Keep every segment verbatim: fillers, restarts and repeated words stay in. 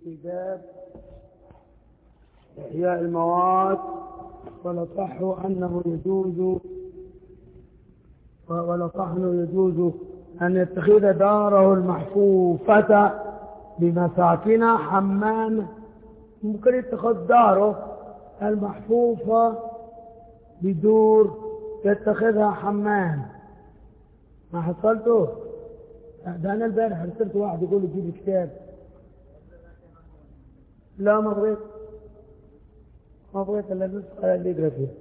في باب إحياء المواد، ولصح أنه يجوز ولصح أنه يجوز أن يتخذ داره المحفوفة بمساكن حمام. ممكن يتخذ داره المحفوفة بدور يتخذها حمام. ما حصلته؟ ده أنا البارح رسلت واحد يقول لي جيب كتاب. لا ما بغيت ما بغيت إلا النسخة اللي يقرأ فيها.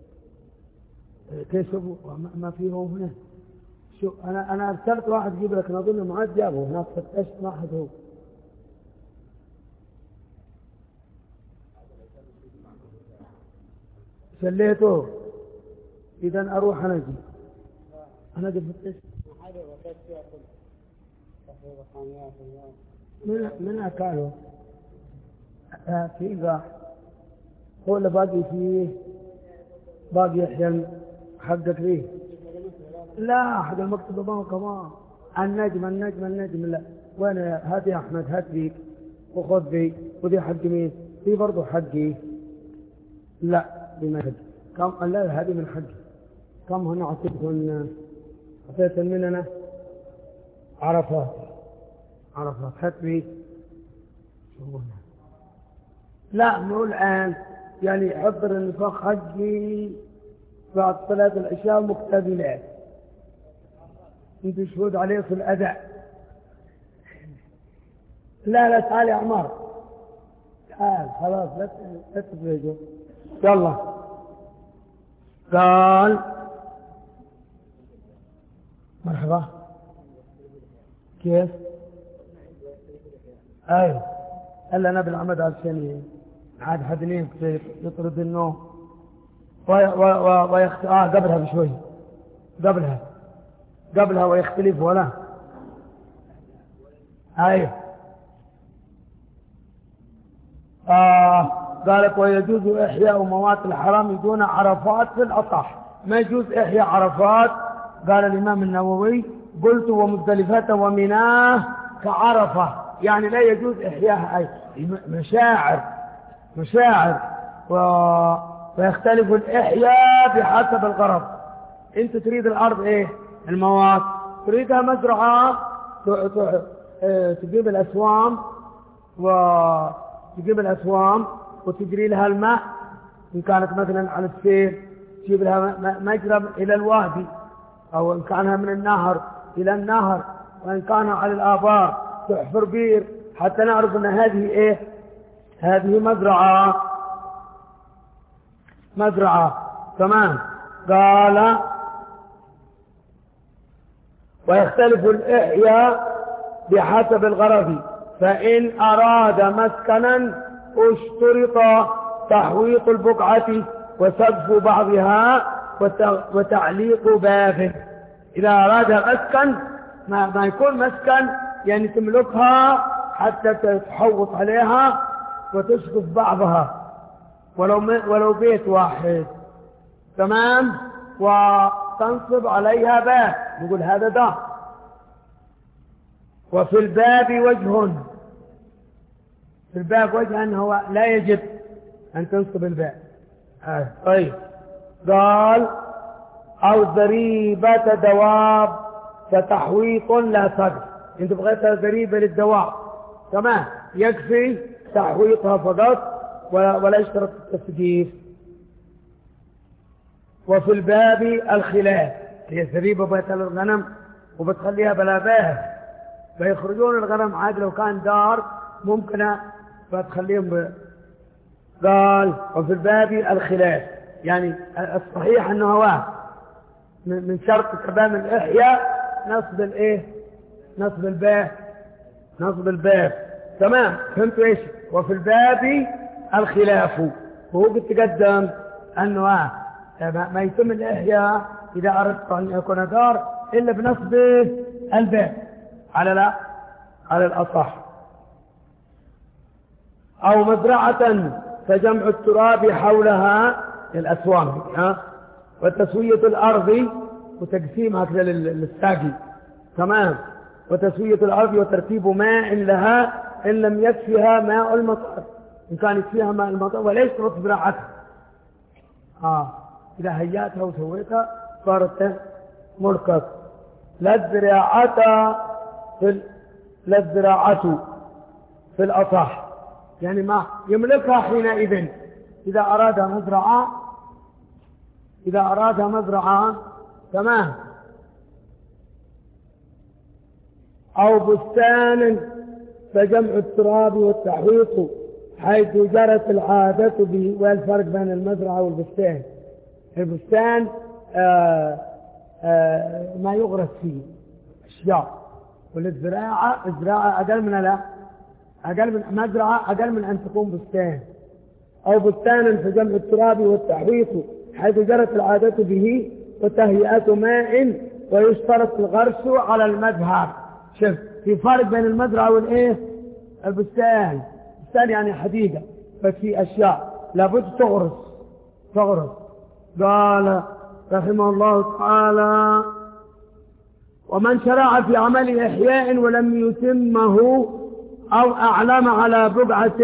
كيف ما فيهم هنا؟ شو أنا أنا أرسلت واحد يجيب لك، أظن ما عاد جابه هناك، فتشت ما حد هو. شليته. إذا أروح أنا أجي أنا أجي فتشت من من أكله في ذا هو اللي باقي فيه، باقي يحيى حقك فيه. لا حق المكتب ما كمان النجم النجم النجم لا وين هات يا أحمد، هات ذيك وخذ ذي وذي حق مين؟ ذي برضو حقي. لا ذي ما حقي. كم؟ لا هذه من حقي. كم هنا عطيتهن؟ عطيت من أنا عرفات عرفات هات ذي. لا مو الآن، يعني حضر النفاق حقي بعد صلاة العشاء مقتبلات. انت شهود عليه في الأداء. لا لا تعال يا عمار، تعال خلاص لا تتبهجوا. يلا قال مرحبا. كيف؟ ايوه الا انا بالعمد عشان عاد حدنين يطرد النوم ويخت... اه قبلها بشوي قبلها قبلها ويختلف ولا ايوه آه قالت ويجوز إحياء موات الحرام دون عرفات في الأصح. ما يجوز إحياء عرفات. قال الإمام النووي قلت ومزدلفة ومناه كعرفة، يعني لا يجوز إحياء أي مشاعر مشاعر و... ويختلف الإحياء بحسب الغرض. أنت تريد الأرض إيه؟ الموات. تريدها مزرعة تجيب الأسوام وتجيب الأسوام وتجري لها الماء، إن كانت مثلا على السير تجيب لها مجرى إلى الوادي، أو إن كانها من النهر إلى النهر، وإن كانها على الآبار تحفر بير حتى نعرف أن هذه إيه؟ هذه مزرعة مزرعة تمام. قال ويختلف الإحياء بحسب الغرض، فإن أراد مسكنا اشترط تحويط البقعة وسقف بعضها وتعليق بابه. إذا أراد مسكن ما, ما يكون مسكن يعني تملكها حتى تحوط عليها وتسقف بعضها ولو ولو بيت واحد تمام، وتنصب عليها باب، نقول هذا ده. وفي الباب وجه، في الباب وجه أنه لا يجب أن تنصب الباب. آه. طيب قال أو ذريبة دواب فتحويط لا سقف. انت بغيتها ذريبة للدواب تمام، يكفي تحويطها فقط ولا, ولا يشترط التسقيف. وفي الباب الخلاف، هي ذريبة بيت الغنم وبتخليها بلا باب، فيخرجون الغنم عاد لو كان دار ممكن فتخليهم ب... قال وفي الباب الخلاف، يعني الصحيح انه هو من شرط تمام الإحياء نصب الايه؟ نصب الباب نصب الباب تمام. فهمتوا ايش؟ وفي الباب الخلاف، وهو قد تقدم انه ما يتم الإحياء اذا اردت ان يكون دار الا بنصب الباب على لا على الأصح. أو مزرعة فجمع التراب حولها الأسوام ها، وتسوية الأرض وتقسيمها كذا للساقي تمام، وتسوية الأرض وترتيب ماء لها إن لم يكفيها ماء المطر، إن كان يكفيها ماء المطر وليس ترك زراعتها. آه إذا هيأتها وسويتها صارت ملكك. لا الزراعة في لا الزراعة في الأصح، يعني ما يملكها حينئذ إذا أراد مزرعة، إذا أراد مزرعة تمام، أو بستان فجمع التراب والتحويط حيث جرت العادة به. والفرق بين المزرعة والبستان، البستان آآ آآ ما يغرس فيه أشياء، والزراعة الزراعة أقل من لا أقل من مزرعة، أقل من أن تكون بستان. أو بستان فجمع التراب والتحويط حيث جرت العادة به وتهيئة ماء ويشترط الغرس على المذهب. شوف في فرق بين المزرعة والإيه البستان. البستان يعني حديقة، بس في أشياء لابد تغرس تغرس. قال رحمه الله تعالى: ومن شرع في عمل إحياء ولم يتمه أو أعلم على بقعة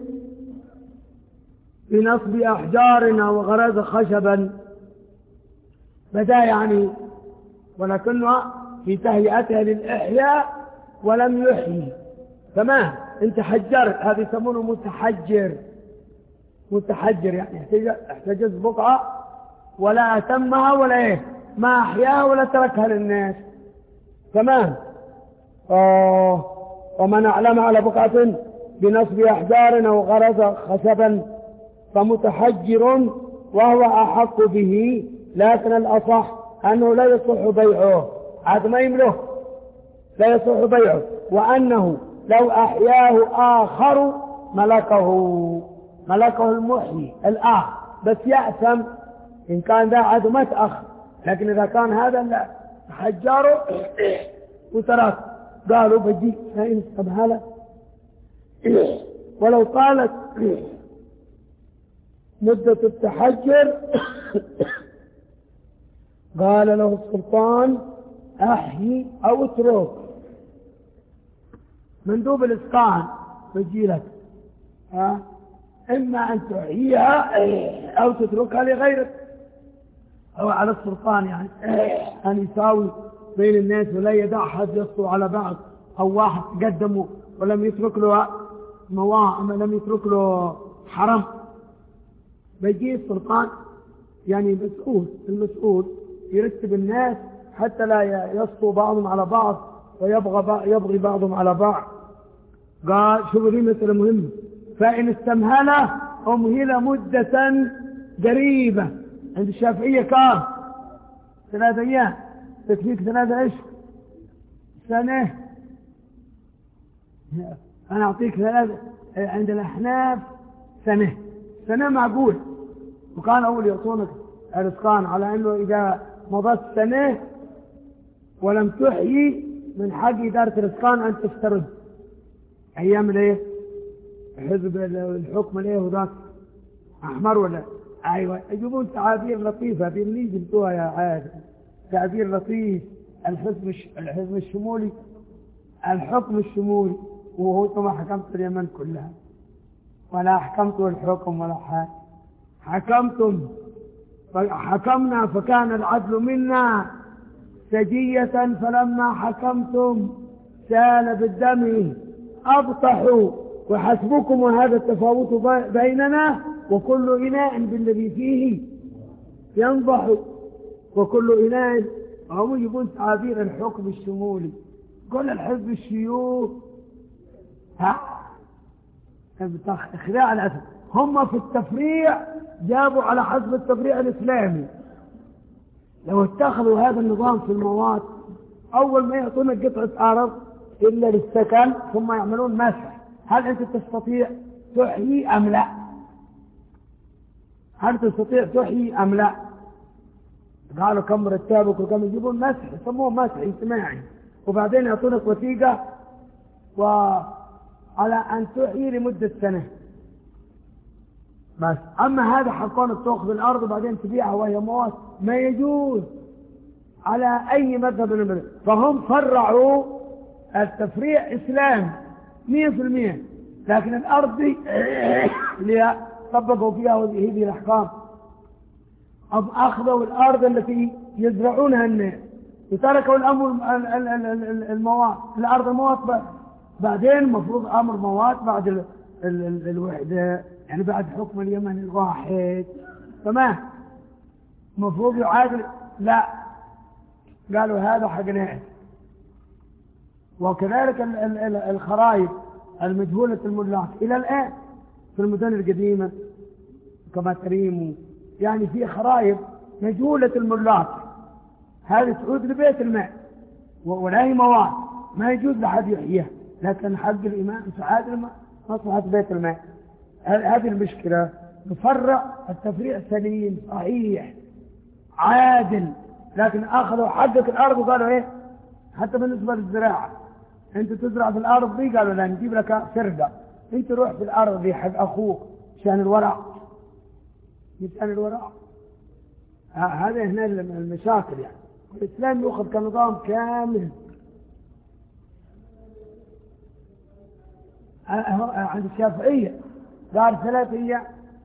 بنصب أحجار أو غرز خشبا، بدأ يعني ولكنه في تهيئتها للإحياء ولم يحيي. تمام، انت حجرت، هذا يسمونه متحجر. متحجر يعني احتجز بقعة ولا أتمها ولا ايه ما أحياها ولا تركها للناس. تمام. آه ومن أعلم على بقعة بنصب أحجار أو غرز خشبا فمتحجر وهو أحق به، لكن الأصح أنه لا يصح بيعه، عاد ما يملك، لا يصح بيعه، وأنه لو أحياه آخر ملكه ملكه المحيي الآخر، بس يأثم إن كان ذا عاد ما تأخر. لكن إذا كان هذا لا حجاره وترك، قالوا بجي فإن استبهله ولو طالت مدة التحجر قال له السلطان: أحيي أو اترك. مندوب الإسقان بيجي لك ها، إما أن تحييها أو تتركها لغيرك، أو على السلطان يعني أن يساوي بين الناس ولا يدع أحد يسطو على بعض، أو واحد تقدمه ولم يترك له مواء أما لم يترك له حرم. بيجي السلطان يعني مسؤول، المسؤول يرتب الناس حتى لا يسطو بعضهم على بعض ويبغى يبغي بعضهم على بعض. قال شوفوا دي مسألة مهمة: فإن استمهله أمهل مدة قريبة. عند الشافعية كام؟ ثلاثة أيام، تكفيك ثلاثة أشهر، سنة. أنا أعطيك ثلاثة. عند الأحناف سنة، سنة معقول. وكان أول يعطونك الإسقان على أنه إذا مضت سنة ولم تحيي من حق إدارة الإسقان أن تفترض. أيام ليه حزب الحكم ليه وذاك أحمر ولا أيوة، يجيبون تعابير لطيفة في اللي جبتوها يا عاد، تعبير لطيف. الحزب الحزب الشمولي، الحكم الشمولي، وهو ما حكمت اليمن كلها ولا حكمت الحكم ولا حاجة، حكمتم حكمنا فكان العدل منا سجية، فلما حكمتم سال بالدم أبطحوا، وحسبكم وهذا التفاوت بيننا، وكل إناء بالذي فيه ينضح، وكل إناء. هم يقول تعابير الحكم الشمولي، كل الحزب الشيوخ ها اخلاع الأسد. هم في التفريع جابوا على حسب التفريع الإسلامي. لو اتخذوا هذا النظام في المواد، أول ما يعطونك قطعة أرض إلا للسكن ثم يعملون مسح، هل أنت تستطيع تحيي أم لا؟ هل تستطيع تحيي أم لا؟ قالوا كم مرتبك وكم، يجيبون مسح، يسموه مسح اجتماعي، وبعدين يعطونك وثيقة وعلى أن تحيي لمدة سنة بس. أما هذا حقونك تأخذ الأرض وبعدين تبيعها وهي مواد، ما يجوز على أي مذهب من المذهب. فهم فرعوا التفريع إسلام، مية في المية. لكن الأرض دي اللي طبقوا فيها هذه الأحكام أخذوا الأرض التي يزرعونها الناس وتركوا الأمر المواد الأرض مواد بعدين مفروض أمر مواد بعد ال ال ال الوحدة، يعني بعد حكم اليمن الواحد تمام مفروض يعادل. لا قالوا هذا حق ناس. وكذلك الخرائط المجهولة الملاك إلى الآن في المدن القديمة كما تريم يعني في خرائط مجهولة الملاك، هذه تعود لبيت الماء ولا هي مواد ما يجوز لحد يحييها، لكن حق الإمام تعادل مصلحة بيت الماء. هذه المشكلة. نفرق التفريع سليم صحيح عادل، لكن أخذوا حقك الأرض وقالوا إيه حتى بالنسبة للزراعة أنت تزرع في الأرض دي قالوا لا نجيب لك سرقة، أنت روح في الأرض دي حق أخوك شان الورع يسأل الورع. هذا هنا المشاكل. يعني الإسلام يأخذ كنظام كامل. عند الشافعية قال ثلاثة أيام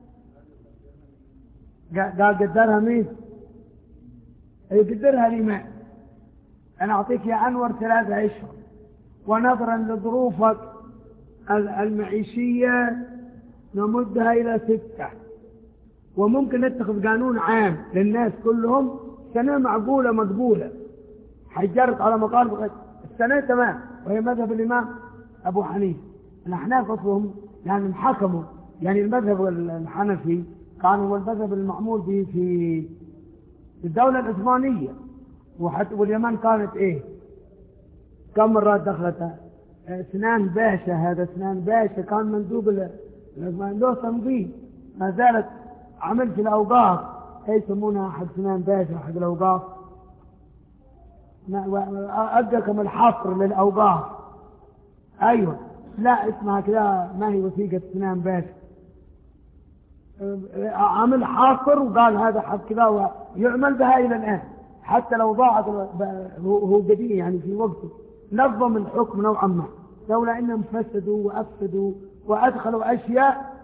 قال قدرها مين؟ يقدرها الإمام. أنا أعطيك يا أنور ثلاثة أشهر ونظرا لظروفك المعيشية نمدها إلى ستة، وممكن نتخذ قانون عام للناس كلهم سنة معقولة مقبولة. حجرت على مقال السنة تمام، وهي مذهب الإمام أبو حنيفة. الأحناف أصلهم يعني محكموا، يعني المذهب الحنفي كان هو المذهب المعمول به في الدولة العثمانية، وحتى واليمن كانت إيه كم مرات دخلتها. سنان باشا، هذا سنان باشا كان مندوب له تنظيم، ما زالت عمل في الأوقاف يسمونها حق سنان باشا حق الأوقاف. أدى كم الحصر للأوقاف. أيوة لا اسمها كذا، ما هي وثيقة سنان باشا. عمل حاصر وقال هذا حق كذا ويعمل بها إلى الآن، حتى لو ضاعت هو قديم يعني في وقته نظم الحكم نوعا ما، لولا انهم فسدوا وافسدوا وادخلوا اشياء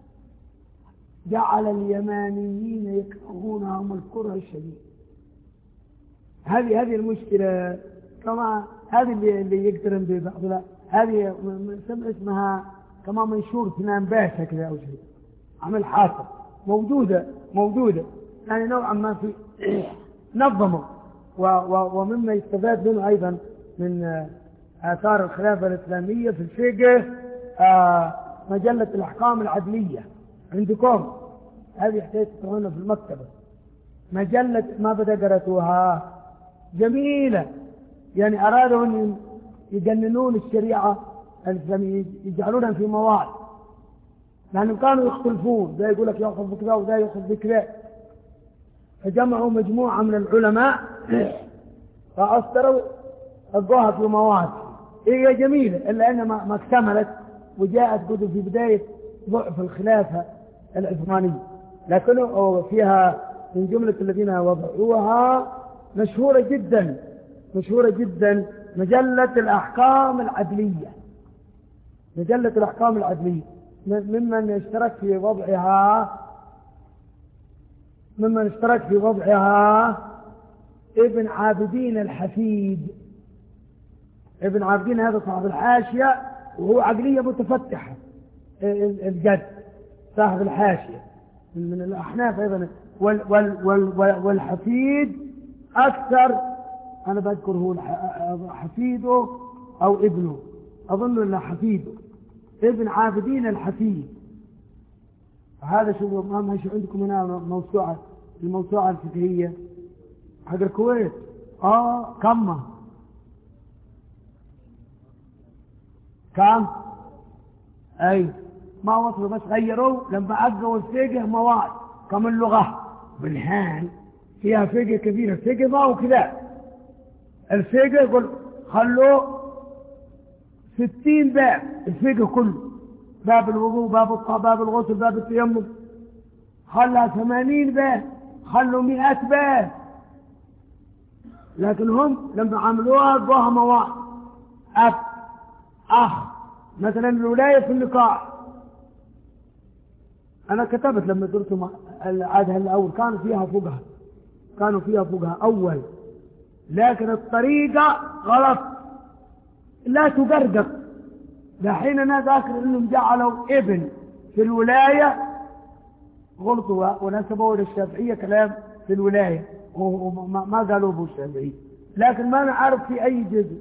جعل اليمانيين يكرهونهم الكره الشديد. هذه هذه المشكله. كما هذه اللي, اللي يقترن ببعض هذه اسمها كما منشور سنان باشا كذا او شيء، عمل حاصر موجوده موجوده يعني نوعا ما في نظموا. ومما يستفاد منه أيضا من آثار الخلافة الإسلامية في الفقه مجلة الأحكام العدلية عندكم، هذه احتاجتها في المكتبة. مجلة ما بدأ قرأتوها جميلة، يعني أرادوا أن يجننون الشريعة الإسلامية يجعلونها في مواد، لأنهم كانوا يختلفون، ده يقول لك يأخذ بكذا وده يأخذ بكذا، فجمعوا مجموعة من العلماء فأصدروا الظاهر في مواد هي جميلة، إلا أنها ما اكتملت وجاءت كتب في بداية ضعف الخلافة العثمانية، لكن فيها من جملة الذين وضعوها مشهورة جدا مشهورة جدا مجلة الأحكام العدلية. مجلة الأحكام العدلية ممن اشترك في وضعها ممن اشترك في وضعها ابن عابدين الحفيد. ابن عابدين هذا صاحب الحاشية، وهو عقلية متفتحة الجد صاحب الحاشية من الأحناف أيضا. وال وال وال والحفيد أكثر، أنا بذكر هو حفيده أو ابنه، أظن أنه حفيده ابن عابدين الحفيد. هذا شو ما شو عندكم هنا موسوعة الموسوعة الفقهية حق الكويت. آه كم كم أي ما وصلوا، بس غيروا لما أبقوا الفقه مواد كم اللغة بالهان فيها فقه كبير. الفقه ما هو كذا، الفقه يقول خلوه ستين باب، الفقه كله باب الوضوء باب الطهارة باب الغسل باب التيمم، خلها ثمانين باب، خلوا مئة باب، لكن هم لما عملوها ضوها مواد أب أخ مثلا الولاية في النكاح، أنا كتبت لما درت العادة الأول كانوا فيها فقهاء، كانوا فيها فقهاء أول، لكن الطريقة غلط، لا تقرقق. دحين أنا ذاكر إنهم جعلوا ابن في الولاية، غلطوا ونسبوا للشافعية كلام في الولاية وما قالوا به الشافعية، لكن ما نعرف في أي جزء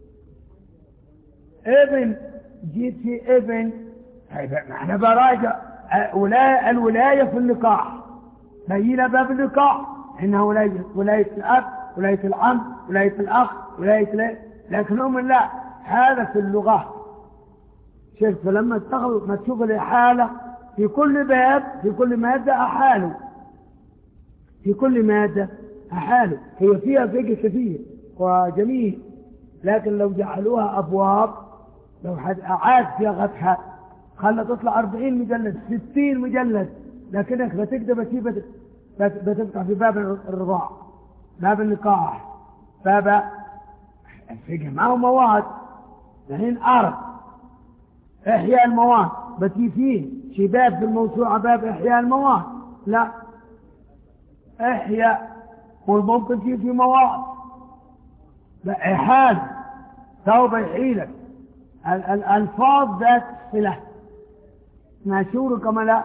ابن جيت في ابن. احنا براجع الولاية في النكاح، بينا باب النكاح إنها ولاية، ولاية الأب، ولاية العم، ولاية الأخ، ولاية ليه. لكن هم لا، هذا في اللغة. شوف فلما تاخذ ما تشوف الإحالة في كل باب، في كل مادة أحاله، في كل مادة أحاله، هي فيها فقه كثير وجميل، لكن لو جعلوها أبواب، لو حد أعاد فيها غتحة خلى تطلع أربعين مجلد ستين مجلد، لكنك بتقدر بتيجي بتبقى في باب الرضاع، باب النكاح، باب الفقه معه مواد. الحين أعرف إحياء المواد بتي فيه شي باب في الموسوعة باب إحياء المواد، لا إحياء وممكن تجي في مواد إحال توبة يحيلك الألفاظ ذات صلة مشهور كما لا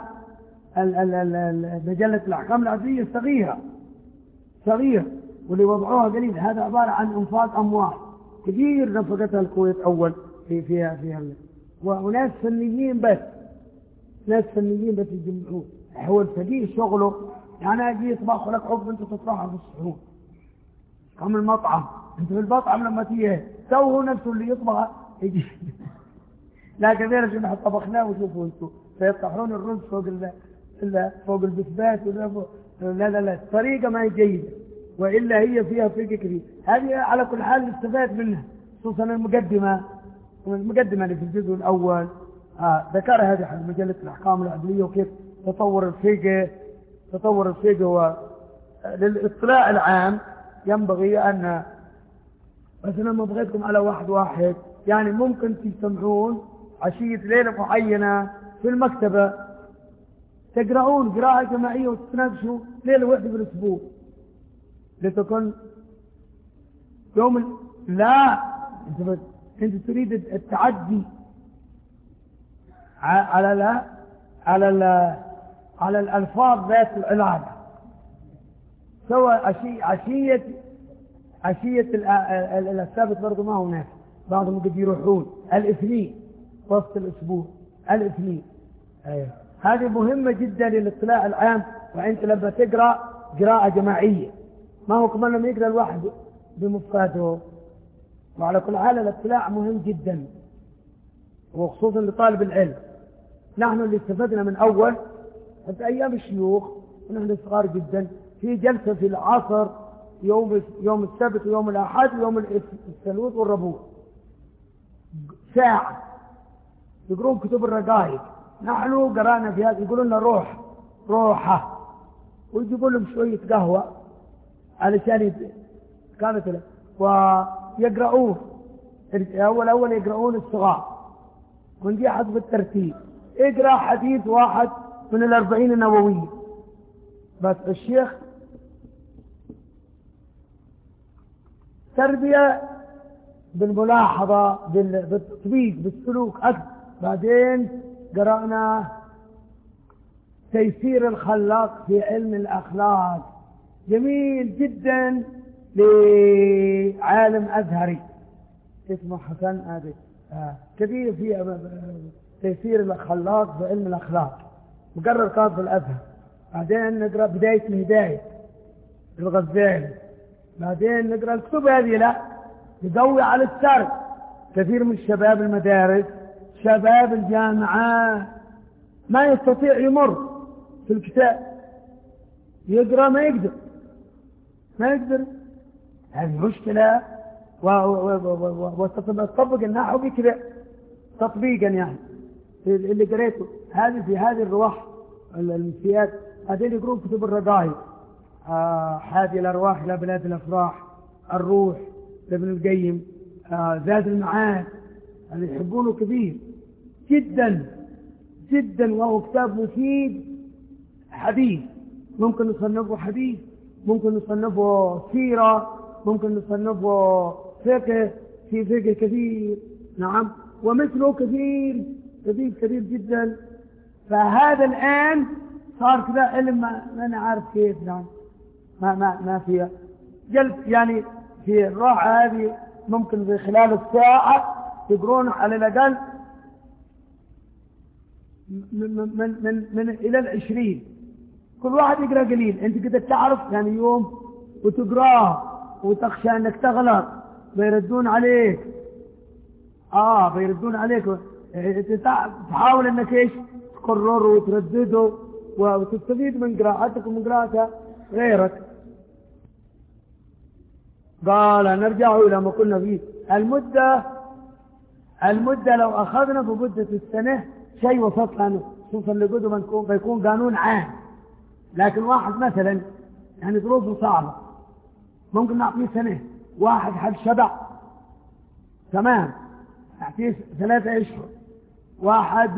مجلة الأحكام العدلية الصغيرة صغيرة واللي وضعوها قليل، هذا عبارة عن انفاق أموال كثير نفقتها الكويت أول في فيها فيها وناس فنيين بس، ناس فنيين بس يجمعون. هو الفقيه شغله يعني أجي يطبخ لك عقب أنت تطبخها في الصحون كم المطعم، أنت في المطعم لما تيجي سووا نفسه اللي يطبخ يجي لكن غير شو نحن طبخناه وشوفوا أنتم فيطحون الرز فوق ال فوق البسبات لا لا لا الطريقة ما هي جيدة، وإلا هي فيها فقه كثير. هذه على كل حال نستفاد منها، خصوصا المقدمة المقدمة اللي في الجزء الأول آه ذكرها هذه حق مجلة الأحكام العدلية وكيف تطور الفقه تطور الفقه. وللاطلاع العام ينبغي أن مثلا ما بغيتكم على واحد واحد، يعني ممكن تجتمعون عشية ليلة معينة في المكتبة تقرؤون قراءة جماعية وتتناقشوا ليلة واحدة في الأسبوع لتكون يوم. لا أنت أنت تريد التعدي على لا على ال على الألفاظ ذات العلاقة، سواء عشية عشية عشية الثابت برضو ما هو ناس، بعضهم قد يروحون الاثنين وسط الأسبوع الاثنين. أيوة. هذه مهمة جدا للاطلاع العام، وأنت لما تقرأ قراءة جماعية ما هو كمان لما يقرأ الواحد بمفراده. وعلى كل حال الاطلاع مهم جدا وخصوصا لطالب العلم. نحن اللي استفدنا من أول حتى أيام الشيوخ ونحن صغار جدا في جلسة في العصر يوم يوم السبت ويوم الأحد ويوم الثلاث والربوع ساعة يقرون كتب الرقائق، نحن قرأنا في هذا يقولون لنا روح روحة ويجيبوا لهم شوية قهوة علشان كانت له ويقرؤون أول أول يقرؤون الصغار ونجي حسب الترتيب اقرأ حديث واحد من الأربعين النووية بس. الشيخ تربية بالملاحظة بالتطبيق بالسلوك أكثر. بعدين قرأنا تيسير الخلاق في علم الأخلاق جميل جدا لعالم أزهري اسمه حسن هذا آه. كثير في تيسير الخلاق في علم الأخلاق مقرر كان في الأزهر. بعدين نقرأ بداية الهداية الغزالي. بعدين نقرأ الكتب هذه لا يقوي على السرد. كثير من الشباب المدارس شباب الجامعات ما يستطيع يمر في الكتاب يقرأ ما يقدر ما يقدر هذه مشكلة. وتطبق النحو بكذا تطبيقا يعني اللي قريته هذه في هذه الرواح المسيات. هذين يقرون كتب الرقائق آه حادي الأرواح إلى بلاد الأفراح الروح لابن القيم آه زاد المعاد اللي يحبونه كبير جدا جدا، وهو كتاب مفيد. حديث ممكن نصنفه حديث، ممكن نصنفه سيرة، ممكن نصنفه فقه، في فقه كثير. نعم، ومثله كثير كثير كثير جدا. فهذا الآن صار كذا علم ما, ما أنا عارف كيف. نعم، ما ما ما فيها جلد يعني. في الراحة هذه ممكن في خلال الساعة تقرون على الأقل من, من, من, من, من إلى العشرين، كل واحد يقرأ قليل. أنت كده تعرف يعني يوم وتقراه وتخشى أنك تغلط، بيردون عليك. آه بيردون عليك، تحاول أنك إيش تكرر وتردده وتستفيد من قراءتك ومن قراءة غيرك. قال نرجع إلى ما قلنا فيه. المدة المدة لو أخذنا بمدة السنة شيء وسط عنه، شوف اللي قدوا بيكون قانون عام. لكن واحد مثلا يعني ظروفه صعبة ممكن نعطيه سنة. واحد حد شبع تمام نعطيه ثلاثة أشهر. واحد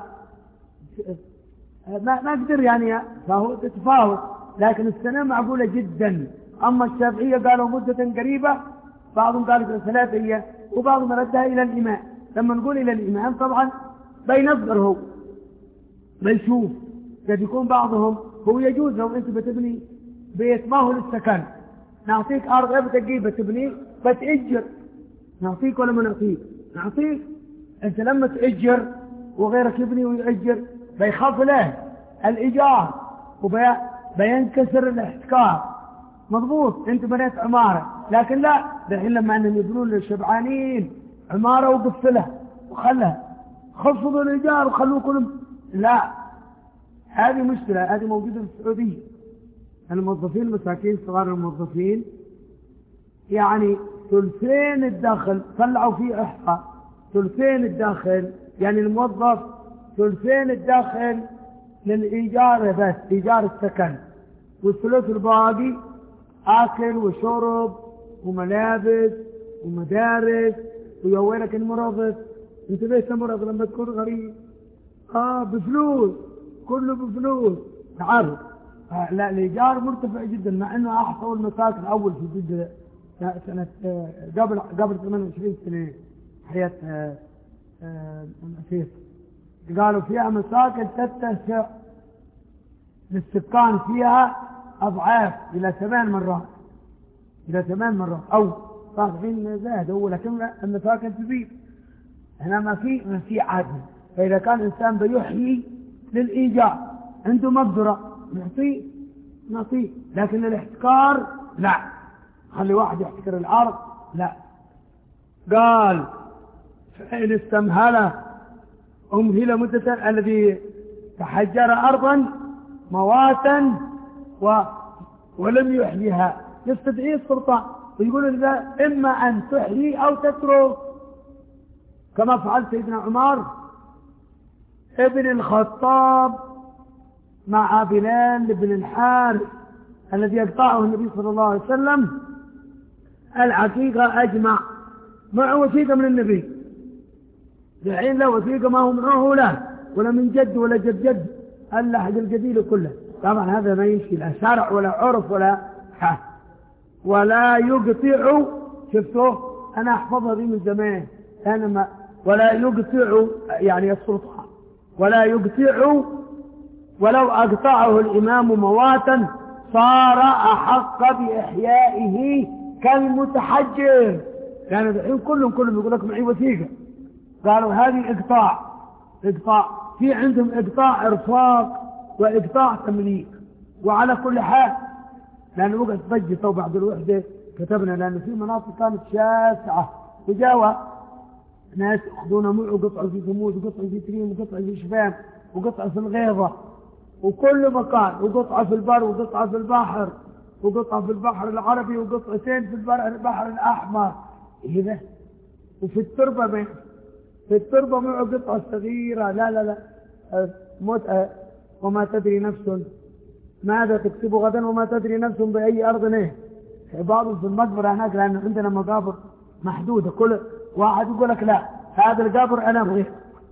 ما ما قدر يعني، فهو تتفاوت، لكن السنة معقولة جدا. أما الشافعية قالوا مدة قريبة، بعضهم قالوا ثلاثة أيام، وبعضهم ردها إلى الإمام. لما نقول إلى الإمام طبعا بينظر هو بيشوف. قد يكون بعضهم هو يجوز لو أنت بتبني بيت ما هو للسكن، نعطيك أرض بتجي بتبني بتأجر، نعطيك ولا ما نعطيك؟ نعطيك. أنت لما تأجر وغيرك يبني ويأجر بيخاف له الإيجار وبينكسر الاحتكار. مضبوط، أنت بنيت عمارة، لكن لا دحين لما أنهم يبنون للشبعانين عمارة وقفلها وخلها، خفضوا الإيجار وخلوه كلهم. لا، هذه مشكلة، هذه موجودة في السعودية. الموظفين المساكين صغار الموظفين يعني ثلثين الدخل، طلعوا فيه إحصاء، ثلثين الدخل يعني الموظف ثلثين الدخل للإيجار بس، إيجار السكن، والثلث الباقي آكل وشرب وملابس ومدارس ويوينك المرافق. انت ليش تمرض لما تكون غريب؟ اه بفلوس، كله بفلوس. تعرف آه لا، الإيجار مرتفع جدا، مع انه احصوا المساكن اول في جدة سنة آه قبل قبل ثمانية وعشرين سنة حياة آه آه فيه. قالوا فيها مساكن تتسع للسكان فيها أضعاف إلى ثمان مرات، إلى ثمان مرات أو صاحبين زاد هو، لكن المساكن تزيد. هنا ما في ما في عدل. فإذا كان الإنسان بيحيي للإيجار عنده مقدرة نعطيه نعطيه، لكن للاحتكار لا، خلي واحد يحتكر الأرض لا. قال فإن استمهل أمهل مدة الذي تحجر أرضا مواتا و... ولم يحييها يستدعي السلطان ويقول إذا إما أن تحيي أو تترك، كما فعل سيدنا عمر ابن الخطاب مع بلال بن الحارث الذي يقطعه النبي صلى الله عليه وسلم. الحقيقة أجمع مع وثيقة من النبي، دحين له وثيقة ما هو معه له ولا من جد ولا جد جد ألا حق القبيلة كله. طبعا هذا ما يمشي لا شرع ولا عرف ولا ها. ولا يقطع، شفتوه أنا أحفظها دي من زمان أنا ما. ولا يقطع يعني السلطان، ولا يقطع ولو أقطعه الإمام مواتا صار أحق بإحيائه كالمتحجر. يعني الحين كلهم كلهم يقول لك معي وثيقة، قالوا هذه إقطاع إقطاع في عندهم إقطاع إرفاق وإقطاع تمليك. وعلى كل حال لأنه وقت بجته بعد الوحدة كتبنا، لأنه في مناطق كانت شاسعة وجاوة ناس يأخذون معه قطعة في ثمود وقطعة في تريم وقطعة في شباب وقطعة في الغيظة وكل مكان، وقطعة في البر وقطعة في البحر وقطعة في البحر العربي وقطعتين في البحر الأحمر. إيه ده؟ وفي التربة بين في التربة معه قطعة صغيرة. لا لا لا موت. وما تدري نفس ماذا تكسب غدا وما تدري نفس بأي أرض ايه. بعضهم في المقبرة هناك لأن عندنا مقابر محدودة، كل واحد يقول لك لا هذا القبر أنا أبغيه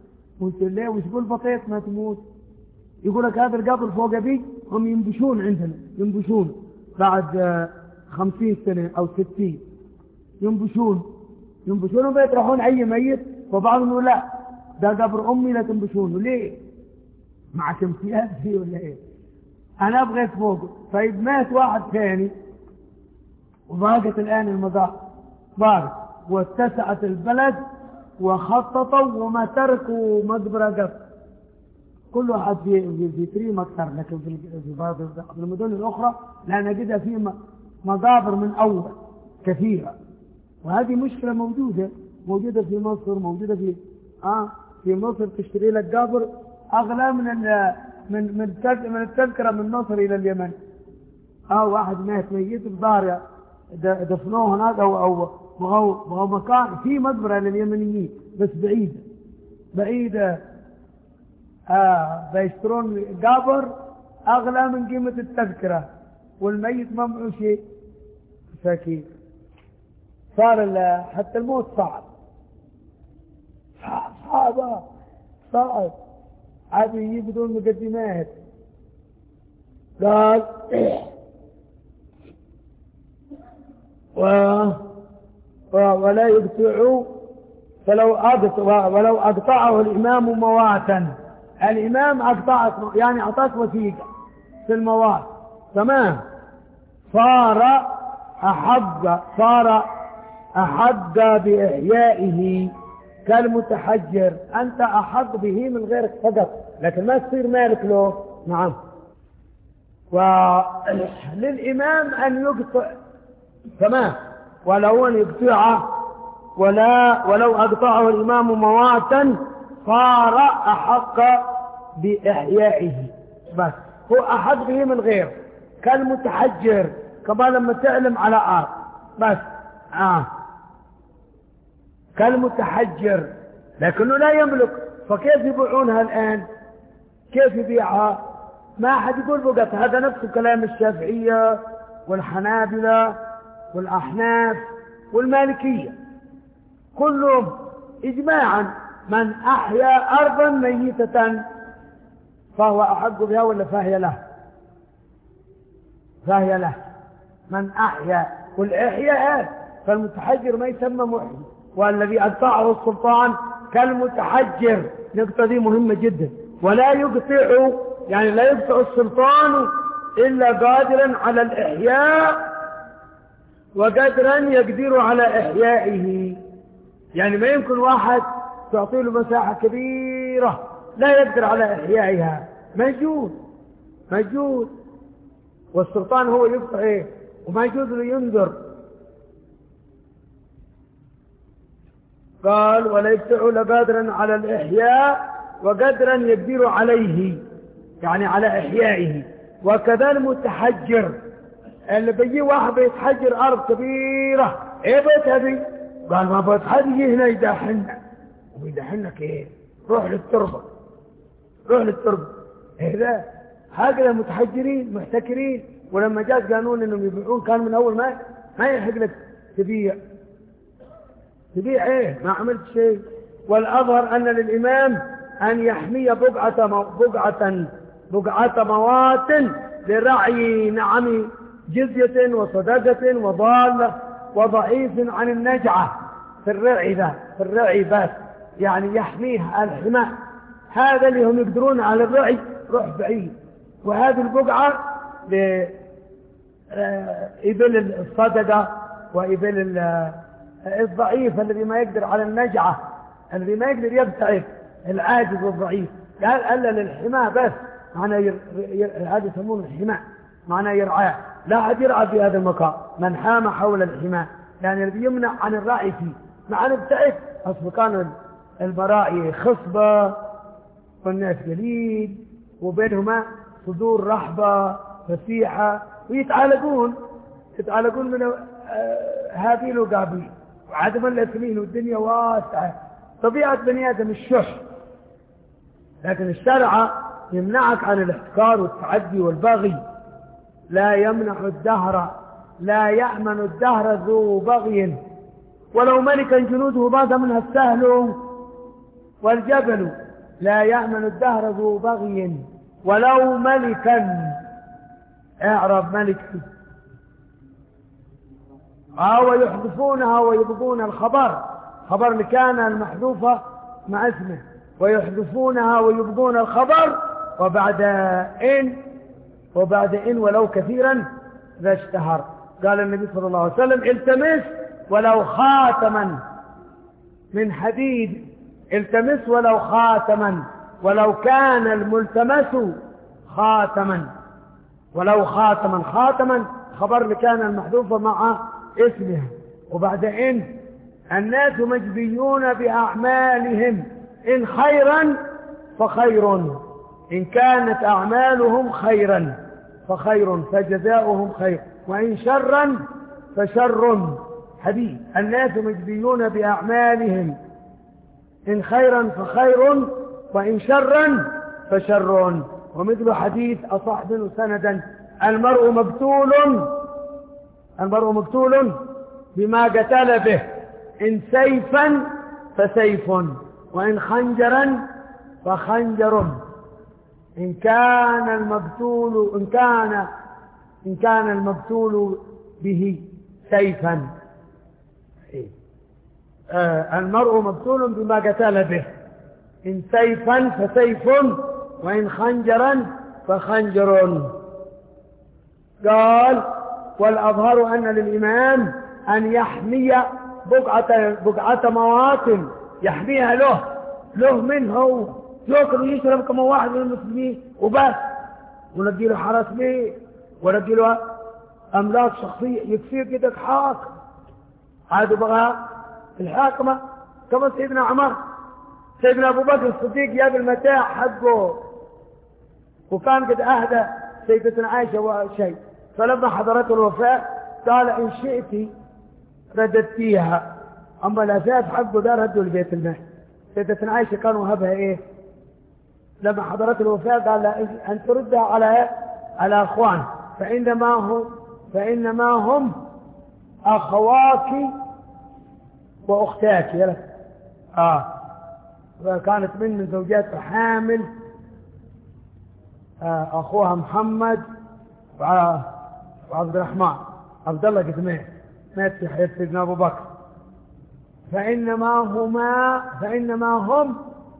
قلت ليه وش يقول بطيط ما تموت؟ يقول لك هذا القبر فوق أبي هم ينبشون عندنا، ينبشون بعد خمسين سنة أو ستين ينبشون ينبشون وبيطرحون أي ميت، وبعضهم يقول لا ده قبر أمي لا تنبشونه. ليه؟ معكم سياسي ولا إيه؟ أنا بغيت فوقه. طيب مات واحد ثاني وضاقت الآن المضاق ضاقت واتسعت البلد وخططوا وما تركوا مقبرة قبر. كل واحد في في, في تريم أكثر، لكن في في بعض المدن الأخرى لا نجدها في مقابر من أول كثيرة. وهذه مشكلة موجودة موجودة في مصر، موجودة في آه في مصر. تشتري لك قبر أغلى من ال من من من التذكرة من مصر إلى اليمن. آه واحد مات ميت بضارع دفنوه هناك أو أو بغوا بغوا مكان في مقبرة لليمنيين بس بعيدة بعيدة. آه بيشترون قبر أغلى من قيمة التذكرة والميت ما معه شيء. مساكين صار حتى الموت صعب صعب صعب صعب عاد يجيب بدون مقدمات. قال و... و... ولا يقطعوا فلو أقطع ولو أقطعه الإمام مواتا. الإمام أقطعت يعني أعطاك وثيقة في الموات تمام، صار أحق صار أحق بإحيائه كالمتحجر. أنت أحق به من غيرك فقط، لكن ما تصير مالك له. نعم. وللإمام أن يقطع تمام، ولو أن يقطعه ولا ولو أقطعه الإمام مواتا صار أحق بإحيائه. بس هو أحق به من غيره كالمتحجر، كمان لما تعلم على آر بس آه كالمتحجر، لكنه لا يملك. فكيف يبيعونها الآن؟ كيف يبيعها؟ ما أحد يقول بقت. هذا نفس كلام الشافعية والحنابلة والأحناف والمالكية كلهم إجماعا من أحيا أرضا ميتة فهو أحق بها ولا فهي له؟ فهي له من أحيا. والإحياء فالمتحجر ما يسمى محيي، والذي أقطعه السلطان كالمتحجر. نقطة دي مهمة جدا. ولا يقطع يعني لا يقطع السلطان إلا قادرا على الإحياء وقادرا يقدر على إحيائه. يعني ما يمكن واحد تعطي له مساحة كبيرة لا يقدر على إحيائها، موجود موجود والسلطان هو يقطع إيه وما يجوز له ينذر. قال ولا يقطع قادرا على الإحياء وقدرا يقدر عليه يعني على إحيائه. وكذا المتحجر اللي بيجي واحد بيتحجر أرض كبيرة، إيه بتبي؟ قال ما بتحجي هنا يدحنا. ويدحنك إيه؟ روح للتربة روح للتربة. إيه ده؟ هكذا متحجرين محتكرين. ولما جاء قانون إنهم يبيعون كان من أول ما ما يحق لك تبيع تبيع إيه؟ ما عملت شيء. والأظهر أن للإمام أن يحمي بقعة بقعة بقعة موات لرعي نعم جزية وصدقة وضالة وضعيف عن النجعة في الرعي ذا في الرعي بس يعني يحميها الحماء. هذا اللي هم يقدرون على الرعي روح بعيد. وهذه البقعة لإبل الصدقة وإبل الضعيف الذي ما يقدر على النجعة الذي ما يقدر يبتعد العاجز والضعيف. قال ألا للحماء بس معناه ير... ير... هذا يسمونه الحماء معناه يرعاه. لا أحد يرعى في هذا المكان. من حام حول الحماء يعني الذي يمنع عن الرعي فيه مع نبتعد. أصل كان المرائي خصبة والناس قليل وبينهما صدور رحبة فسيحة ويتعالقون يتعالقون من هابيل وقابيل وعدم الاثنين والدنيا واسعة. طبيعة بني آدم الشح، لكن الشرع يمنعك عن الاحتكار والتعدي والبغي. لا يمنع الدهر لا يأمن الدهر ذو بغي ولو ملكا جنوده باد منها السهل والجبل. لا يأمن الدهر ذو بغي ولو ملكا. اعرب ملكا. أو يحذفونها ويبقون الخبر، خبر لكان المحذوفة مع اسمه، ويحذفونها ويبقون الخبر وبعد إن وبعد إن ولو كثيرا ذا اشتهر. قال النبي صلى الله عليه وسلم التمس ولو خاتما من حديد، التمس ولو خاتما، ولو كان الملتمس خاتما، ولو خاتما. خاتما خبر لكان المحذوفة مع اسمها وبعد إن. الناس مجزيون بأعمالهم، إن خيرا فخير، إن كانت أعمالهم خيرا فخير فجزاؤهم خير، وإن شرا فشر. حديث الناس مجزيون بأعمالهم، إن خيرا فخير وإن شرا فشر. ومثل حديث أصح منه سندا المرء مبتول المرء مبتول بما قتل به، إن سيفا فسيف وإن خنجرا فخنجر، إن كان المبتول إن كان إن كان المبتول به سيفا. آه المرء مبتول بما قتل به، إن سيفا فسيف وإن خنجرا فخنجر. قال والأظهر أن للإمام أن يحمي بقعة, بقعة مواطن يحميها له له منه، يأكل ويشرب كما واحد من المسلمين وبس، ونجي له حرس بيه ونجي له أملاك شخصية يكفيه كده حاكم. عادوا بقى الحاكمة كما سيدنا عمر، سيدنا أبو بكر الصديق جاب المتاع حقه وكان قد أهدى سيدتنا عائشة وشيء، فلما حضرته الوفاة قال إن شئت رددتيها، أما الأساس حقه ده ردوا لبيت المال. سيدتنا عائشة كان وهبها إيه لما حضرت الوفاة؟ قال أن تردها على على أخوان، فإنما هم فإنما هم أخواك وأختاك. يلا آه وكانت من زوجات حامل آه أخوها محمد وعبد الرحمن عبد الله قدمين مات في حياة سيدنا أبو بكر. فإنما هما فإنما هم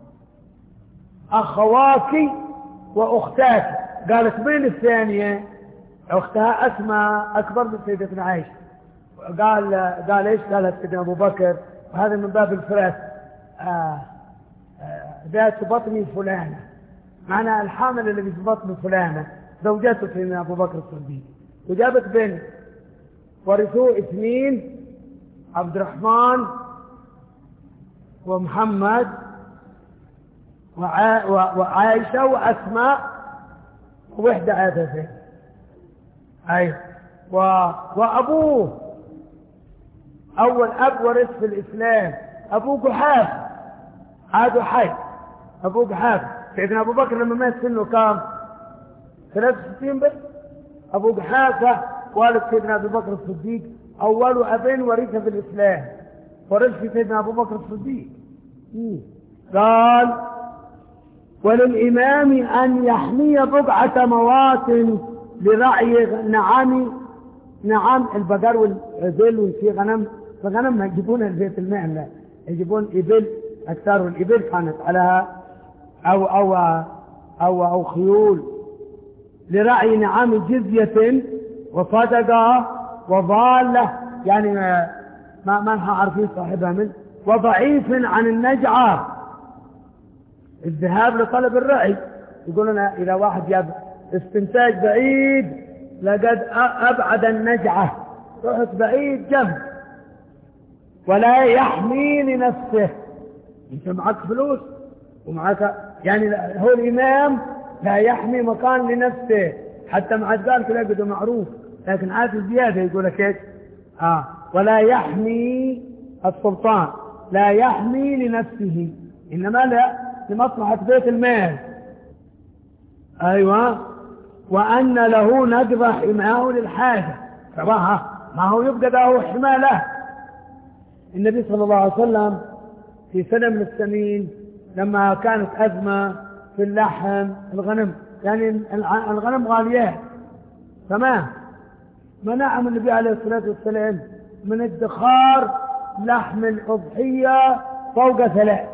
أخواك وأختاك. قالت مين الثانية؟ أختها أسماء أكبر من سيدتنا عائشة. قال قال إيش؟ قالت سيدنا أبو بكر، وهذا من باب الفراس، آه آه ذات بطن فلانة، معنى الحامل اللي في بطن فلانة زوجته سيدنا أبو بكر الصديق. وجابت بنت ورثوه اثنين، عبد الرحمن ومحمد وع... وعائشة وأسماء ووحدة عادتين. أي و... وأبوه أول أب ورث في الإسلام أبوه قحاف، عادوا حي أبوه قحاف. سيدنا أبو بكر لما مات سنه كام؟ ثلاثة وستين بس. أبو قحافة والد سيدنا أبو بكر الصديق أول أبين ورثة في الإسلام، ورث في سيدنا أبو بكر الصديق. قال وللإمام أن يحمي بقعة مواطن لرعي نعم نعم البقر والإبل، وفي غنم فغنم ما يجيبونها لبيت المال، لا يجيبون إبل أكثر، والإبل كانت على أو أو أو أو خيول لرعي نعم جزية وصدقة وضالة، يعني ما ما نحن عارفين صاحبها من، وضعيف عن النجعة الذهاب لطلب الرعي. يقول لنا إذا واحد جاب استنتاج بعيد لقد أبعد النجعة، رحت بعيد جنب، ولا يحمي لنفسه. انت معك فلوس ومعك، يعني هو الإمام لا يحمي مكان لنفسه، حتى مع ذلك تلاقيه معروف، لكن عاد زيادة يقول لك ايش؟ آه ولا يحمي السلطان، لا يحمي لنفسه، إنما لا لمصلحة بيت المال. أيوة. وأن له نقض حماه للحاجة، فبها ما هو يبقى له حماه له. النبي صلى الله عليه وسلم في سنة من السنين لما كانت أزمة في اللحم الغنم، يعني الغنم غاليات، تمام، منعهم النبي عليه الصلاة والسلام من ادخار لحم الأضحية فوق ثلاث.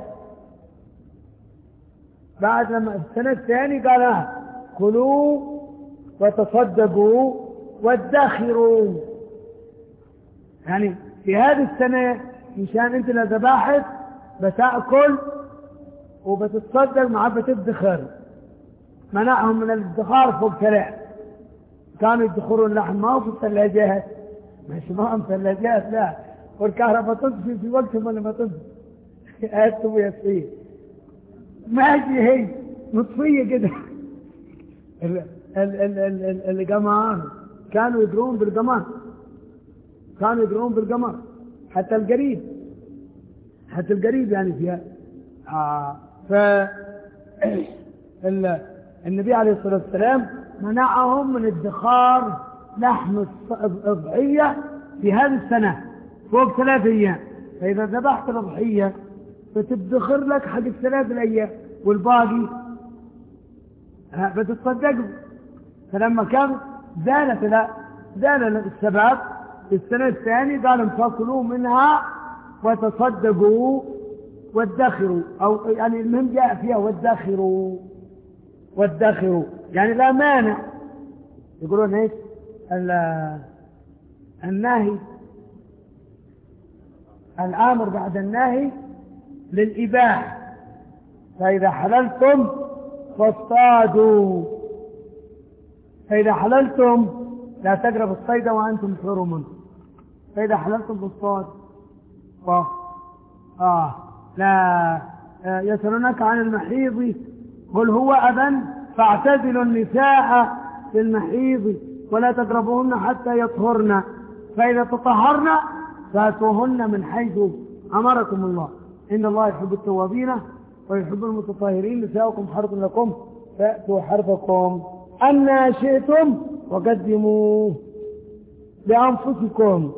بعد لما السنة الثانية قال آه كلوا وتصدقوا وادخروا، يعني في هذه السنة مشان انت لو ذبحت بتأكل وبتتصدق مع بتدخر. منعهم من الادخار فوق ثلاث. كانوا يدخروا اللحم ما هو في الثلاجات، مش ما هم ثلاجات، لا، والكهرباء تطفي في وقت ما لما تطفي أتوا يصير ماشي هي مطفية كده. القمر كانوا يدرون بالقمر، كانوا يدرون بالقمر حتى القريب، حتى القريب يعني فيها آه. ف النبي عليه الصلاة والسلام منعهم من ادخار لحم الأضحية في هذه السنة فوق ثلاث أيام. فإذا ذبحت الأضحية فتدخر لك حق الثلاث الأيام والباقي بتتصدق. فلما كان زالت لا زال السبب في السنة الثانية قالوا فاكلوا منها وتصدقوا وادخروا، أو يعني المهم جاء فيها وادخروا وادخروا، يعني لا مانع. يقولون ايش الناهي، الآمر بعد الناهي للإباحة. فإذا حللتم فاصطادوا، فإذا حللتم لا تقربوا الصيد وأنتم حرم، فإذا حللتم فاصطاد. آه لا آه يسألونك عن المحيض قل هو أذى فاعتزلوا النساء في المحيض ولا تقربوهن حتى يطهرن فإذا تطهرن فاتوهن من حيث أمركم الله إن الله يحب التوابين ويحب المتطهرين. نساؤكم حرث لكم فأتوا حرثكم أن شئتم وقدموا لأنفسكم.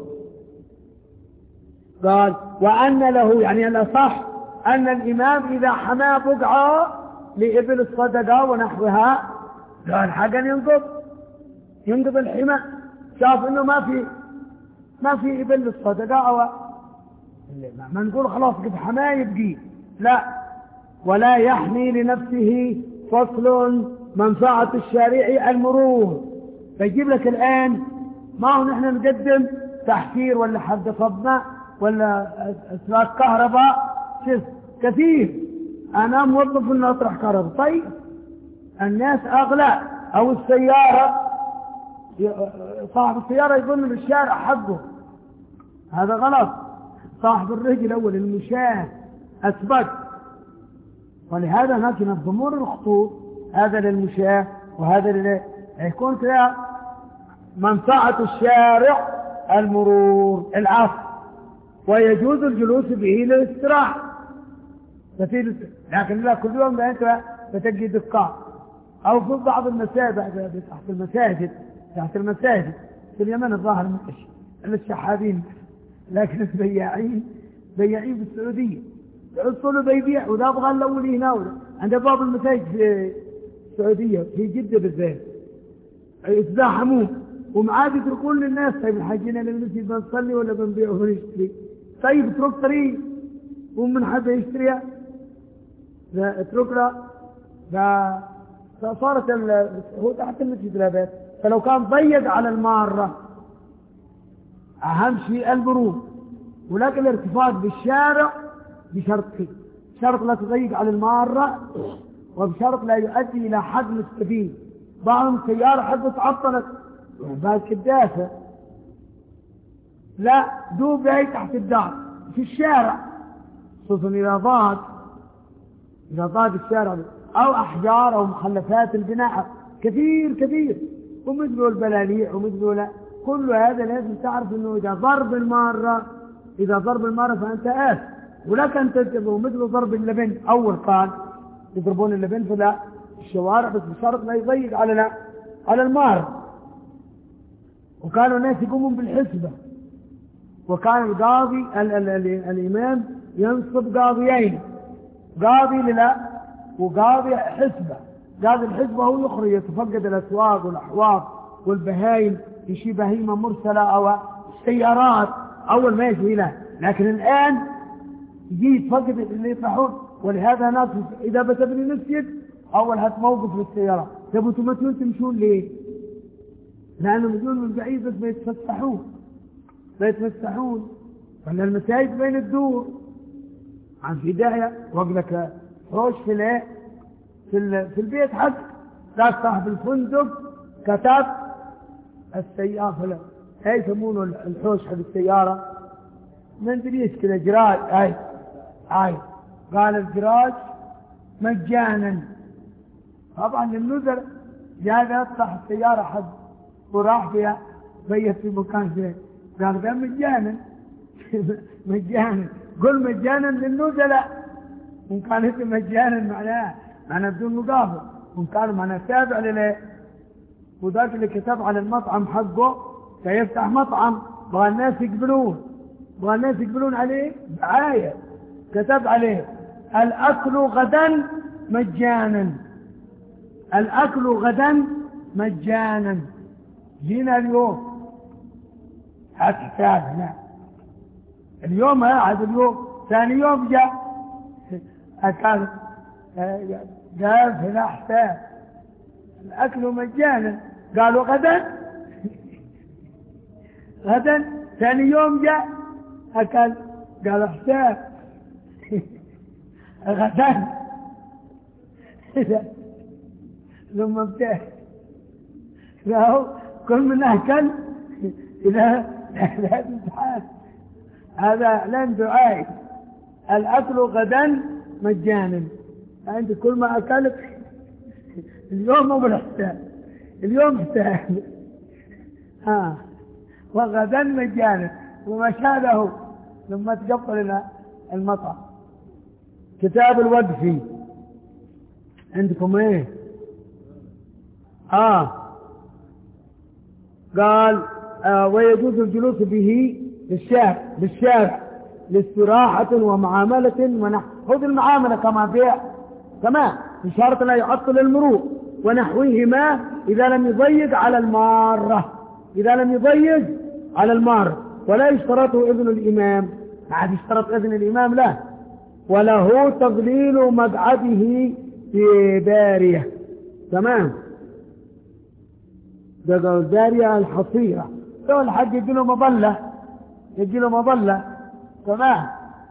قال وأن له، يعني الأصح أن الإمام إذا حمى بقعة لإبل الصدقة ونحوها قال حقا ينقض ينقض الحمى، شاف إنه ما في ما في إبل الصدقة أو ما نقول خلاص قد حماه يبقي، لا، ولا يحمي لنفسه فصل منفعة الشارع المرور. فيجيب لك الآن ما هو نحن نقدم تحفير ولا حد صبنا ولا اسلاك كهرباء شوف كثير، انا موظف ان اطرح كهرباء، طيب الناس اغلى، او السيارة صاحب السيارة يظن بالشارع حقه، هذا غلط. صاحب الرجل اول المشاة اثبت، ولهذا هناك ينظمون الخطوط، هذا للمشاة وهذا لل يكون كذا منفعة الشارع المرور العصر، ويجوز الجلوس به للاستراحة. لكن لا كل يوم أنت بتجي دكان أو في بعض المساجد تحت المساجد تحت المساجد في اليمن الظاهر مش الشحاذين، لكن البياعين بياعين في السعودية يحصلوا بيبيع، وده أبغى الأول هنا عند بعض المساجد في السعودية في جدة بالذات يتزاحمون ومعاد يتركون للناس. طيب الحاجين للمسجد بنصلي ولا بنبيع ونشتري؟ طيب اترك طريق ومن حد يشتريها اترك له. فصارت هو تحت المسجد الاباد، فلو كان ضيق على المارة اهم شيء المرور، ولكن الارتفاق بالشارع بشرطين: شرط لا تضيق على المارة، وبشرط لا يؤدي الى حجم السبيل. بعض السيارة حد تعطلت بس كداسة، لا دوب هي تحت الدار في الشارع، خصوصا إذا ضاق إذا ضاق الشارع أو أحجار أو مخلفات البناء كثير كثير، ومثل البلاليع ومثل كل هذا لازم تعرف أنه إذا ضرب المارة إذا ضرب المارة فأنت آثم، ولك أن تنتبه. مثل ضرب اللبن، أول قال يضربون اللبن فلا الشوارع، بس بشرط لا يضيق على على المارة. وكانوا الناس يقومون بالحسبة، وكان القاضي ال ال ال الإمام ينصب قاضيين، قاضي لا، وقاضي حسبة. قاضي الحسبة هو يخرج يتفقد الأسواق والأحواض والبهايم، يشي بهيمة مرسلة أو سيارات أول ما يجي له. لكن الآن يجي يتفقد اللي يطلعون. ولهذا ناس إذا بتبني مسجد أول هتموقف للسيارة، تبوا تمتون تمشون ليه؟ لأنهم يجون من بعيد بس بيتفسحون بيتفسحون ولا المساجد بين الدور عن في داعية وقلك روش في الايه في, في البيت حق ذاك صاحب الفندق كتب السيارة فلا هاي يسمونه الحوش حق السيارة ما ندري ايش كذا جراج هاي هاي قال الجراج مجانا. طبعا النذر جاء يطلع السيارة حق وراح فيها بيت في مكان فيه قال ده مجانا مجانا. قل مجانا للنزلاء وإن كانت مجانا معناه معناه بدون مقابل وإن كان معناه تابع لليه. وذاك اللي كتب على المطعم حقه سيفتح مطعم بغى الناس يقبلون بغى الناس يقبلون عليه دعاية كتب عليه الأكل غدا مجانا الأكل غدا مجانا. جينا اليوم هات حساب هنا اليوم هذا اليوم ثاني يوم جاء أكل قال هنا حساب الأكل مجانا. قالوا غدا غدا ثاني يوم جاء أكل قالوا حساب غدا ثم ابتعد له كل من أكل إلى لا تتحاسب. هذا إعلان دعائي الأكل غدا مجانا. أنت كل ما أكلت اليوم مو بالحساب اليوم حساب ها وغدا مجانا وما شابه لما تقفل لنا المطعم. كتاب الوقفي عندكم ايه؟ اه قال آه ويجوز الجلوس به بالشارع بالشارع لاستراحة ومعاملة ونحو. خذ المعاملة كما بيع كمان بشرط لا يعطل المرور ونحوهما إذا لم يضيق على المارة إذا لم يضيق على المارة. ولا يشترط إذن الإمام ما عاد يشترط إذن الإمام لا. وله تضليل مقعده في دارية تمام. ده الدارية الحصيرة لو الحق يجي له مظلة يجي له مظلة تمام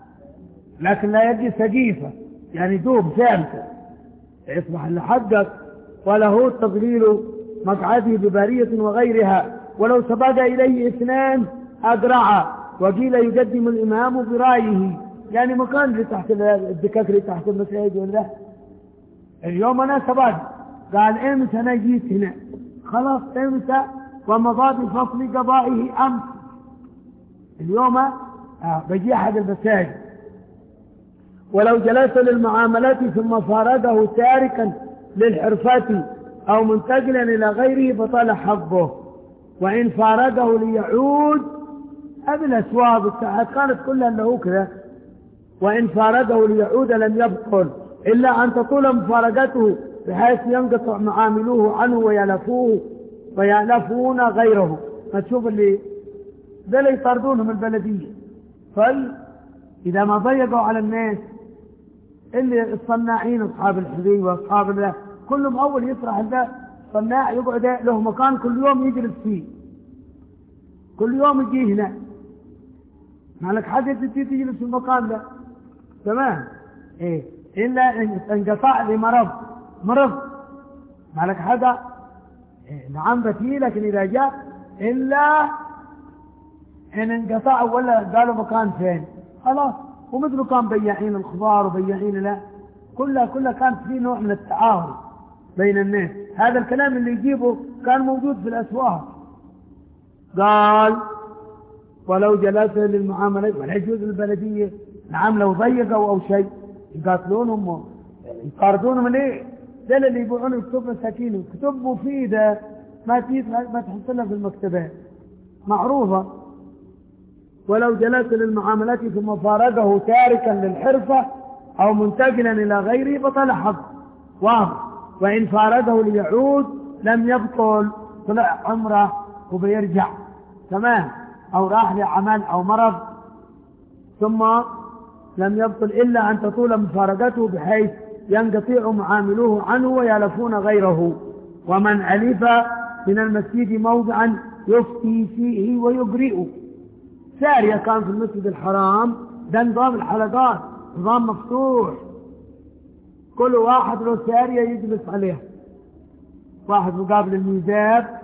لكن لا يجي سقيفة يعني دوب ثابتة يصبح لحقك. وله تضليل مقعده ببارية وغيرها ولو سبق إليه اثنان أقرعا. وقيل يقدم الإمام برأيه يعني مكان اللي تحت الدكاك اللي تحت المساجد ولا اليوم أنا سبق قال امتى أنا جيت هنا خلاص امتى ومضى بفصل قضائه أمس. اليوم آه بجي أحد المساجد. ولو جلس للمعاملات ثم فارده تاركا للحرفة أو منتقلا إلى غيره بطل حقه. وإن فارده ليعود هذه الأسواق الساعات كانت كلها له كذا. وإن فارده ليعود لم يبطل إلا أن تطول مفارقته بحيث ينقطع معاملوه عنه ويلفوه ويألفون غيره. ما تشوف اللي ذا اللي يطردونهم البلدية فال إذا ما ضيقوا على الناس اللي الصناعين أصحاب الحذي وأصحاب الله كلهم أول يسرح ذا صناع يقعد له مكان كل يوم يجلس فيه كل يوم يجي هنا ما لك حاجة تجي تجلس في المكان ده تمام إيه إلا إن انقطع لي مرض مرض ما لك حاجة إيه نعم بتي لكن إذا جاء إلا إن انقطع ولا قالوا مكان فين خلاص. ومثل كان بياعين الخضار وبياعين لا كلها كلها كانت فيه نوع من التعاون بين الناس. هذا الكلام اللي يجيبه كان موجود في الأسواق. قال ولو جلس للمعاملات ولا يجوز البلدية نعم لو ضيقوا أو شيء يقاتلونهم يقاردونهم ليه ده اللي يبيعون الكتب مساكين كتب مفيدة ما تيجي ما تحط لها في المكتبات معروفة. ولو جلس للمعاملات ثم فارقه تاركا للحرفة أو منتقلا إلى غيره بطل حظ واضح. وإن فارده ليعود لم يبطل، طلع عمره وبيرجع تمام، أو راح لعمل أو مرض ثم لم يبطل إلا أن تطول مفارقته بحيث ينقطع معاملوه عنه ويالفون غيره. ومن ألف من المسجد موضعا يفتي فيه ويبرئ. سارية كان في المسجد الحرام، ده نظام الحلقات، نظام مفتوح، كل واحد له سارية يجلس عليها، واحد مقابل الميزاب،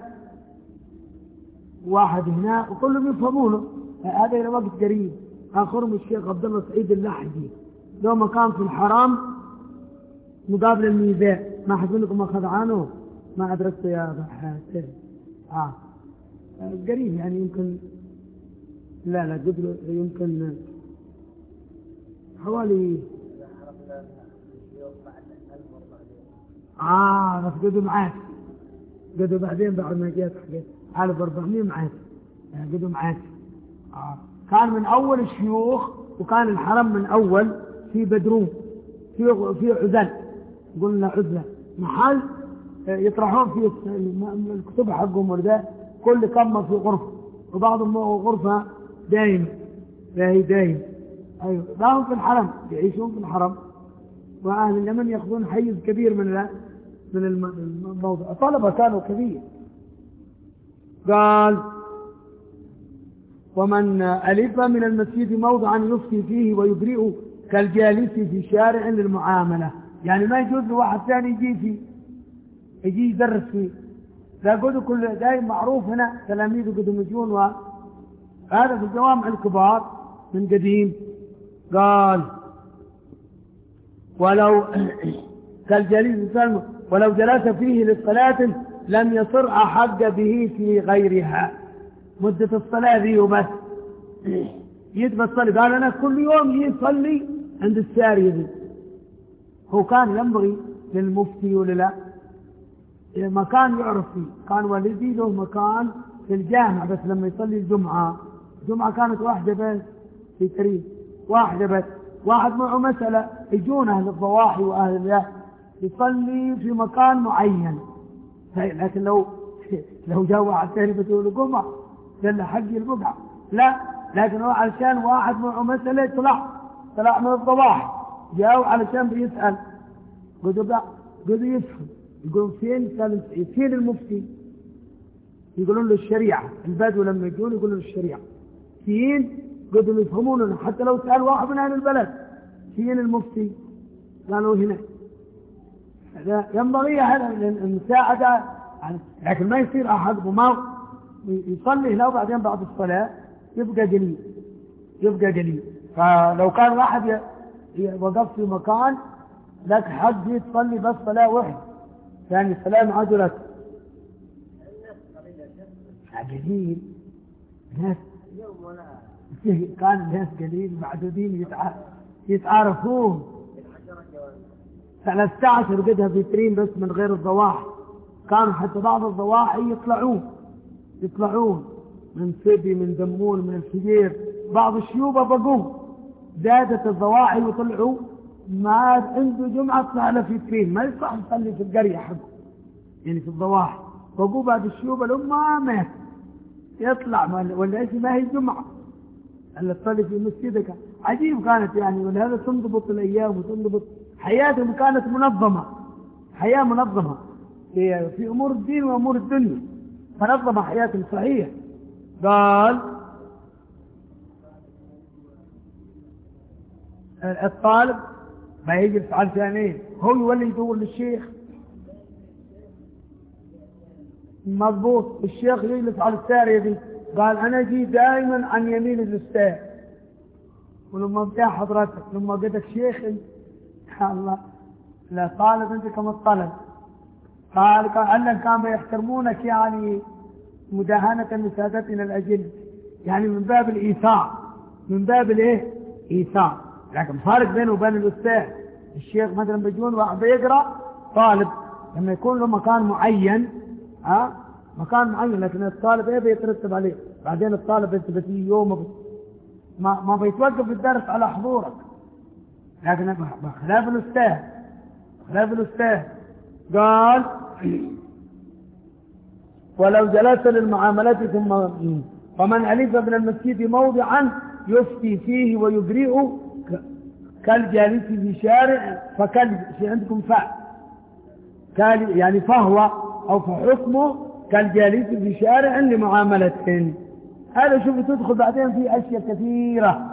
واحد هنا، وكلهم يفهمونه. هذا إلى وقت قريب آخرهم الشيخ عبد الله سعيد اللحجي، لو ما كان في الحرام مقابل الميزاب. ما حد منكم أخذ عنه؟ ما أدركته يا أبا حاتم. آه قريب يعني، يمكن لا لا قبل، يمكن حوالي آه بس قدوا معاك، قدوا بعدين بعد ما جيت حقيت ألف وأربعمائة معاك، قدوا معاك. آه كان من أول الشيوخ، وكان الحرم من أول في بدروم، في في عزل، قلنا عزلة، محل يطرحون فيه الكتب حقهم وده، كل كم في غرفة، وبعضهم غرفة دايم، لا هي دايم. أيوة لهم في الحرم، يعيشون في الحرم، وأهل اليمن يأخذون حيز كبير من من الموضوع، طلبة كانوا كبير. قال ومن ألف من المسجد موضعا يفتي فيه ويبرئ كالجالس في شارع للمعاملة، يعني ما يجوز لواحد ثاني يجي فيه، يجي يدرس فيه، لا قدوا كل دايم معروف هنا تلاميذ قدوا مجون، وهذا في الجوامع الكبار من قديم. قال ولو كالجليس سلم ولو جلس فيه للصلاة لم يصر أحق به في غيرها، مدة الصلاة ذي وبس يتبى الصلاة. قال أنا كل يوم يصلي عند السارية ذي. هو كان ينبغي للمفتي وللا مكان يعرف فيه، كان والدي له مكان في الجامع، بس لما يصلي الجمعة، الجمعة كانت واحدة بس في تريد، واحدة بس، واحد معه مسألة، يجون أهل الضواحي وأهل الله يصلي في مكان معين. لكن لو لو جاء واحد ثاني بتقول الجمعة قال له حقي البقعة، لا، لكن هو علشان واحد معه مسألة طلع طلع من الضواحي، جاءوا علشان بيسأل، قدوا قدوا يفهم، يقولون فين فين المفتي؟ يقولون له الشريعة. البدو لما يجون يقولون له الشريعة. فين؟ قدوا يفهمون، حتى لو سأل واحد من أهل البلد فين المفتي؟ قالوا هنا. ينبغي هذا المساعدة، لكن ما يصير أحد وما يصلي هنا وبعدين بعد الصلاة يبقى قليل، يبقى قليل. فلو كان واحد وقف في مكان لك حد تصلي بس صلاة واحدة، يعني الصلاة مع عجلك قليل، ناس كان الناس قليل معدودين يتعارفون. ثلاثة عشر قدها فيترين بس من غير الضواحي، كانوا حتى بعض الضواحي يطلعون يطلعون من سبي، من دمون، من الفجير، بعض الشيوبة بقوا زادت الضواحي وطلعوا ما عنده جمعة طلع له فيترين، ما يصح يصلي في القرية حقه يعني في الضواحي، بقوا بعد الشيوبة لما مات يطلع ولا ايش، ما هي جمعة اللي تصلي في مسجدك. عجيب كانت يعني، ولهذا تنضبط الأيام وتنضبط حياتهم، كانت منظمة، حياة منظمة في, في أمور الدين وأمور الدنيا، فنظم حياتهم صحيح. قال الطالب ما يجلس على ثانين، هو يولي يدور للشيخ، مضبوط، الشيخ يجلس على السارية دي. قال أنا جي دائما عن يمين الأستاذ، ولما بتاع حضرتك لما قلتك شيخ الله لا طالب أنت كما الطلب. قال قال كان بيحترمونك يعني مداهنة لسادتنا الأجل، يعني من باب الإيثار، من باب الإيه إيثار. لكن فارق بينه وبين الأستاذ. الشيخ مثلا بيجون واحد بيقرأ، طالب لما يكون له مكان معين، ها مكان معين، لكن الطالب ايه بيترتب عليه. بعدين الطالب انت بتيجي يوم ما ما بيتوقف الدرس على حضورك، لكن بخلاف الأستاذ خلاف الأستاذ قال ولو جلس للمعاملات ثم فمن ألف من المسجد موضعا يفتي فيه ويبرئ كالجالس في شارع فكال في عندكم فاء يعني فهو أو فحكمه كالجالس في شارع لمعاملة. هذا شوف تدخل بعدين في أشياء كثيرة.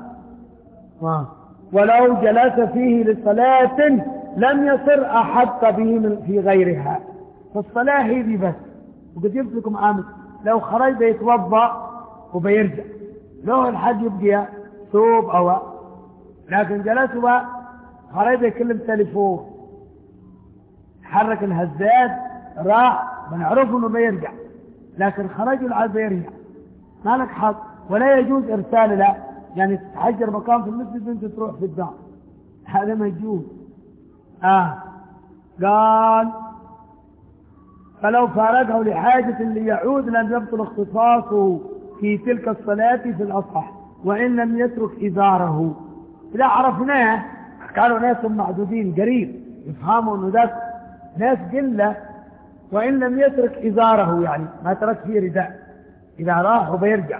ولو جلس فيه لصلاة لم يصر أحق به من في غيرها. فالصلاة هي دي بس. وقد جبت لكم عامل لو خرج بيتوضأ وبيرجع لو الحج يبقى ثوب أو لكن جلس وخرج يكلم تليفون حرك الهزات راح بنعرفه انه بيرجع لكن خرج العاد بيرجع ما لك حق ولا يجوز ارسال لا يعني تحجر مكان في المسجد وانت تروح في الدار هذا ما يجوز. اه قال فلو فارقه لحاجة ليعود لم يبطل اختصاصه في تلك الصلاة في الأصح وإن لم يترك إزاره. إذا عرفناه كانوا ناس معدودين قريب يفهموا أنه ذاك ناس قلة وإن لم يترك إزاره يعني ما ترك فيه رداء إذا راح وبيرجع.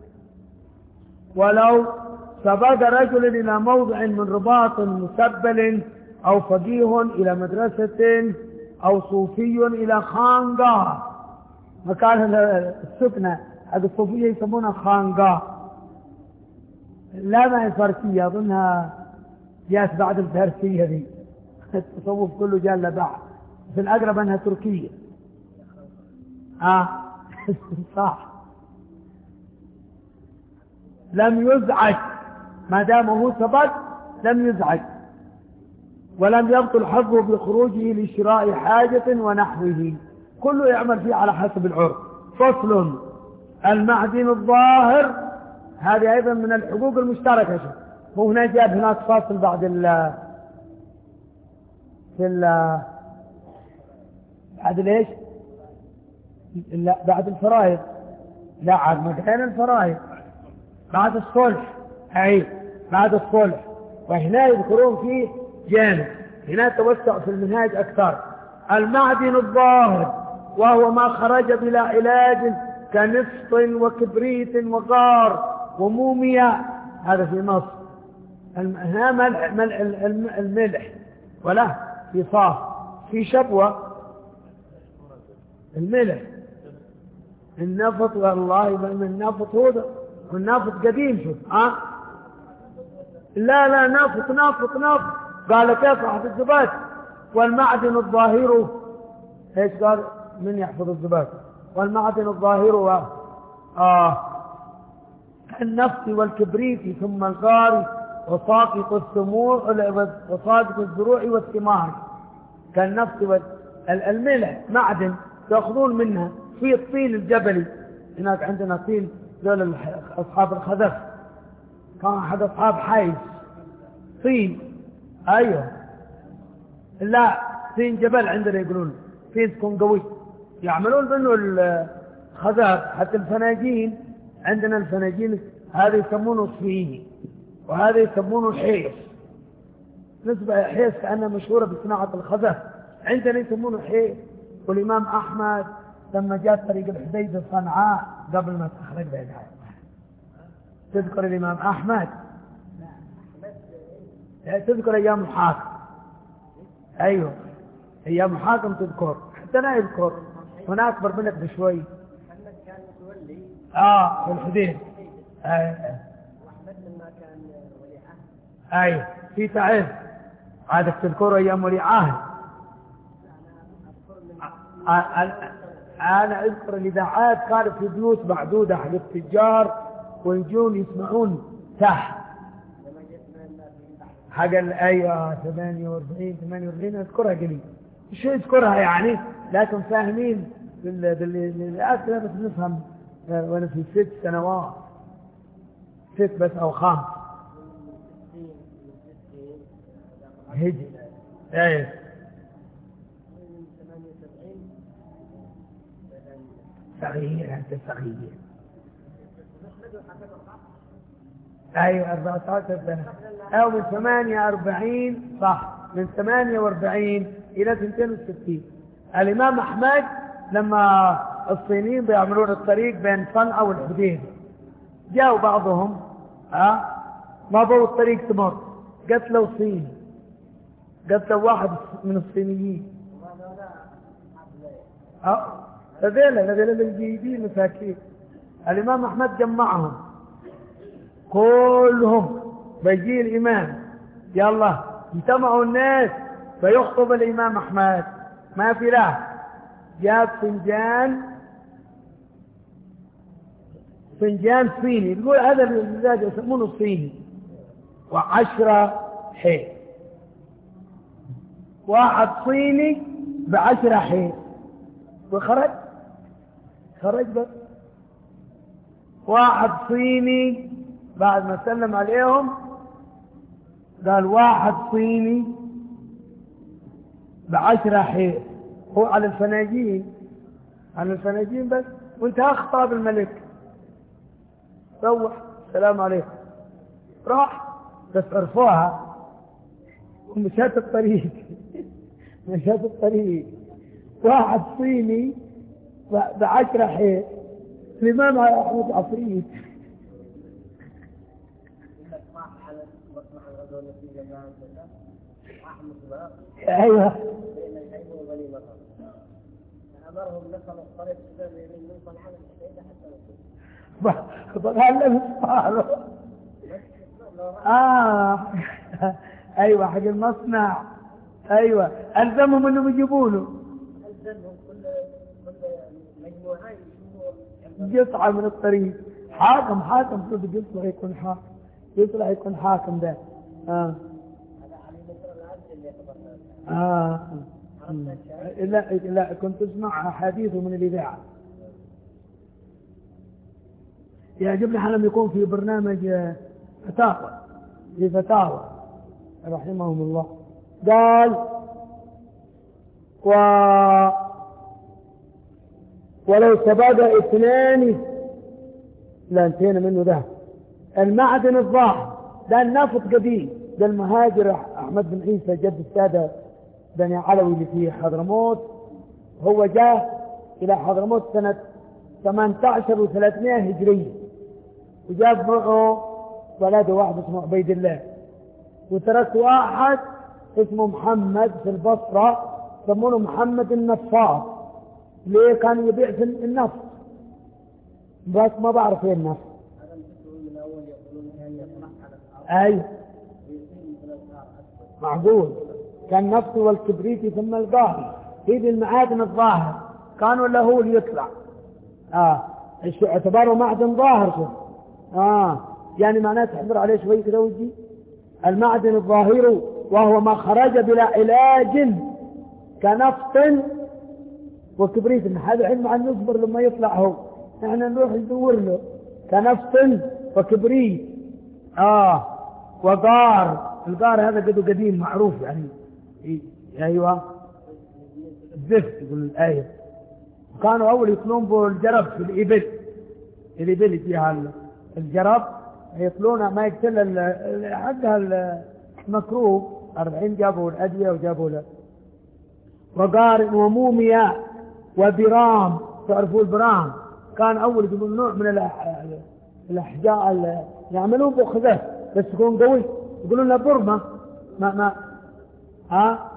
ولو سبق رجل إلى موضع من رباط مسبل أو فقيه إلى مدرسة أو صوفي إلى خانقاه مكان السكنة هذه الصوفية يسمونها خانقاه لا ما هي فارسية أظنها جاءت بعد الفارسية دي التصوف كله جاء لبعض في الأقرب أنها تركية. آه صح. لم يزعج ما دام هو ثبت لم يزعج ولم يبطل حظه بخروجه لشراء حاجة ونحوه كله يعمل فيه على حسب العرف. فصل المعدن الظاهر هذه أيضا من الحقوق المشتركة. هو هنا جاب هناك فصل بعد ال في ال بعد ليش لا بعد الفرائض لا عاد مكان الفرائض بعد الصلح أي بعد الصلح وهنا يذكرون فيه جانب هنا توسع في المنهاج أكثر. المعدن الظاهر وهو ما خرج بلا علاج كنفط وكبريت وغار وموميا هذا في مصر. هنا الملح ولا في صاف في شبوة الملح النفط والله النفط هو النفط قديم شوف ها أه؟ لا لا نفط نفط نفط قال كيف أحد الزباد. والمعدن الظاهر ايش قال من يحفظ الزباد. والمعدن الظاهر و... آه النفط والكبريت ثم الغار وساقط الثمور وساقط الزروع والثمار كالنفط والملح معدن تأخذون منها في الطين الجبلي. هناك عندنا طين ذول أصحاب الخذف كان أحد أصحاب حيث طين أيوه لا طين جبل عندنا يقولون طين تكون قوي يعملون منه الخذف. حتى الفناجين عندنا الفناجين هذا يسمونه صفيه وهذا يسمونه حيث نسبة حيث كأنها مشهورة بصناعة الخذف عندنا يسمونه حيث. والإمام أحمد لما جاء طريق الحديدة صنعاء قبل ما تخرج بها تذكر الإمام أحمد تذكر أيام الحاكم أيوه أيام الحاكم تذكر حتى لا يذكر هنا أكبر منك بشوي آه في الحديد أيوه أيوه في تعز هذا تذكر أيام ولي عهد. أنا أذكر الإذاعات كانت في بيوت معدودة حق التجار ويجون يسمعون تحت حق أيوة ثمانية وأربعين ثمانية وأربعين أذكرها قليل شو يذكرها يعني لكن فاهمين بالآخر بس نفهم وأنا في ست سنوات ست بس أو خمس هجي ايه صغير أنت صغير أيوة أربعة عشر سنة أو من ثمانية وأربعين صح من ثمانية وأربعين إلى اثنين وستين. الإمام أحمد لما الصينيين بيعملون الطريق بين صنعاء والحديدة جاءوا بعضهم ها ما بقوا الطريق تمر قتلوا صيني قتلوا واحد من الصينيين اه هذيلا هذيلا الجيدين مساكين. الإمام أحمد جمعهم كلهم بيجي الإمام يلا اجتمعوا الناس فيخطب الإمام أحمد ما في لا جاب فنجان فنجان صيني يقول هذا الزجاج يسمونه الصيني وعشرة حيل واحد صيني بعشرة حيل وخرج خرج بس واحد صيني بعد ما سلم عليهم قال واحد صيني بعشرة حيل هو على الفناجين على الفناجين بس وانت اخطاب الملك روح السلام عليكم راح بس عرفوها ومشات الطريق مشات الطريق واحد صيني بعشرة حيل الإمام أحمد عفريت ايوه امرهم نقلوا الطريق من صنعاء الحديده حتى بقى قالوا اه ايوه حق المصنع ايوه الزمهم انهم يجيبوا له الزمهم كل كل مجموعه قطعه من الطريق حاكم حاكم صدق يطلع يكون حاكم يطلع يكون حاكم ده اه آه. لا لا كنت اسمع حديثه من الإذاعة يعجبني حين يكون في برنامج فتاوى في فتاوى رحمهم الله قال و ولو تبادى اثنان لا انتهينا منه ده المعدن الظاهر ده النفط قديم ده المهاجر أحمد بن عيسى جد السادة بني علوي اللي في حضرموت هو جاء إلى حضرموت سنة ثمانية عشر وثلاثمائة هجرية وجاب معه ولده واحد اسمه عبيد الله وترك واحد اسمه محمد في البصرة سمونه محمد النفاط ليه كان يبيع في النفط بس ما بعرف ايه النفط ايوه معقول كان نفط والكبريت ثم الظاهر هذه المعادن الظاهر كانوا له ليطلع اه اعتباره معدن ظاهر شوف اه يعني معناه تحضر عليه شوي كده وجي المعدن الظاهر وهو ما خرج بلا علاج كنفط وكبريت هذا علم عن نصبر لما يطلع هو احنا نروح ندور له كنفط وكبريت اه وقار القار هذا قدو قديم معروف يعني إيه؟ ايوه الزفت يقول الايه كانوا اول يطلون به الجرب في الابل الابل فيها الجرب يطلونه ما يقتل حقها المكروه أربعين جابوا الادويه وجابوا له وقار وموميا وبرام تعرفوا البرام كان اول يقولون نوع من الاحجار يعملون به خذه بس يكون قوي يقولون له برمه ما ما ها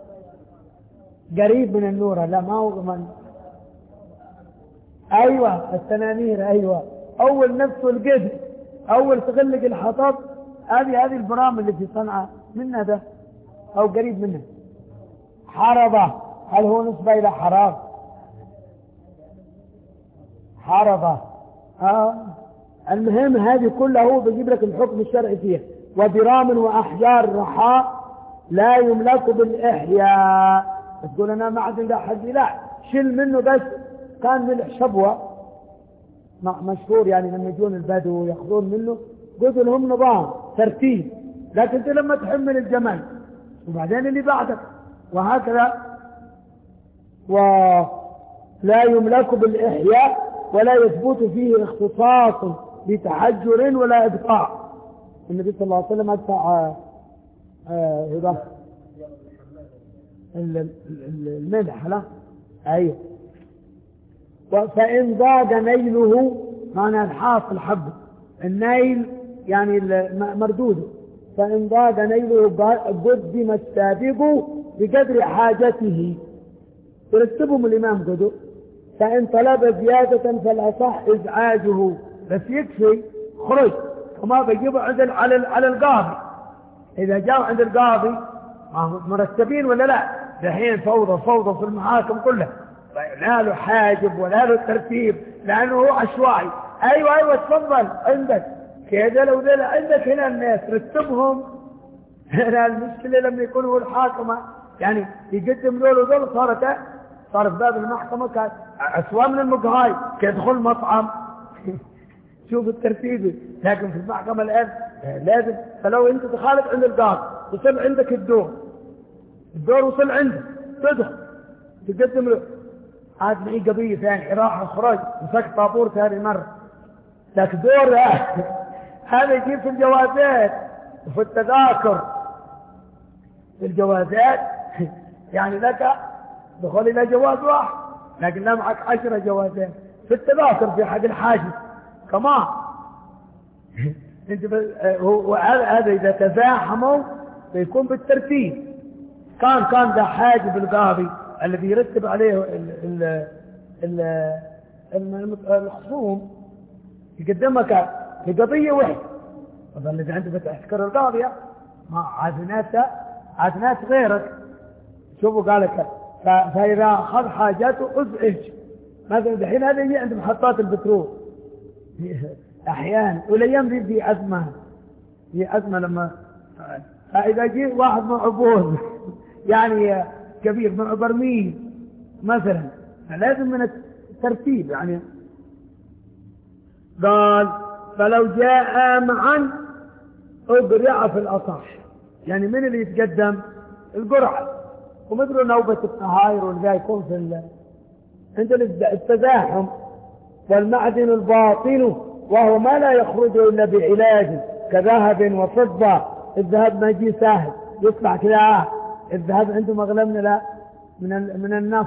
قريب من النورة لا ما هو من ايوه التنانير ايوه اول نفسه القدر اول تغلق الحطب هذه هذه البرام اللي في صنعاء منها ده او قريب منها حربة هل هو نسبة الى حراب حربة اه المهم هذه كلها هو بيجيب لك الحكم الشرعي فيها وبرام واحجار رحاء لا يملك بالاحياء تقول انا معدن ده حقي لا شيل منه بس كان ملح شبوه مشهور يعني لما يجون البدو ياخذون منه قلت لهم نظام ترتيب لكن انت لما تحمل الجمل وبعدين اللي بعدك وهكذا ولا يملك بالاحياء ولا يثبت فيه اختصاص بتحجر ولا ابقاء النبي صلى الله عليه وسلم أدفع هذا الملح لا أيوه. فإن ضاق نيله معنى الحاصل حبه النيل يعني مردوده. فإن ضاق نيله قدم السابق بقدر حاجته ترتبهم الإمام قدر. فإن طلب زيادة فالأصح إزعاجه بس يكفي خرج وما بيجيبوا عند على على القاضي. إذا جاءوا عند القاضي مرتبين ولا لا؟ دحين فوضى فوضى في المحاكم كلها لا له حاجب ولا له ترتيب لأنه هو عشوائي. أيوة أيوة تفضل عندك كذا لو ذا عندك هنا الناس رتبهم. هنا المشكلة لما يكون هو الحاكم يعني يقدم له ذول صارت صار في باب المحكمة كان أسوأ من المقهاي كيدخل مطعم. شوف الترتيب. لكن في المحكمة الآن لازم فلو أنت تخالف عند القاضي وصل عندك الدور الدور وصل عندك تدخل تقدم له عاد معي قضية ثاني راح خرج مسك طابور ثاني مرة لك دور هذا يجيب في الجوازات وفي التذاكر. في الجوازات يعني لك دخل إلى جواز واحد لكن لا معك عشرة جوازات. في التذاكر في حق الحاجز كمان انت هذا إذا تزاحموا بيكون بالترتيب. كان كان ذا حاجب القاضي الذي يرتب عليه ال ال ال الخصوم يقدمك لقضية واحدة. طبعا إذا أنت بتحكر القاضية ما عاد ناس عاد ناس غيرك. شوفوا قالك فإذا أخذ حاجاته أزعج. مثلا الحين هذا يجي عند محطات البترول أحيانا والأيام دي في أزمة في أزمة لما إذا جي واحد معه بوز يعني كبير معه برميل مثلا لازم من الترتيب يعني. قال فلو جاء معا أقرع في الأصح يعني من اللي يتقدم القرعة ومثل نوبة الطهاير والذا يكون في ال... عند التزاحم. والمعدن الباطن وهو ما لا يخرج إلا بعلاج كذهب وفضة. الذهب ما يجي سهل يطلع كذا. الذهب عنده مغلمنا لا من ال... من النفط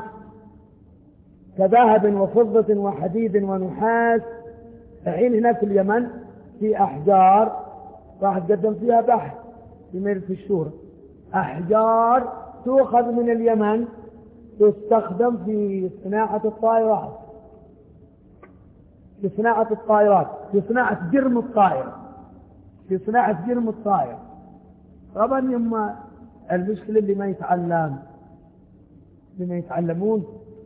كذهب وفضة وحديد ونحاس. الحين هنا في اليمن في أحجار واحد قدم فيها بحث في مجلس الشورى. أحجار تؤخذ من اليمن تستخدم في صناعة الطائرات في صناعة الطائرات في صناعة جرم الطائرة في صناعة جرم الطائرة. طبعا يما المشكلة اللي ما يتعلم اللي ما يتعلمون.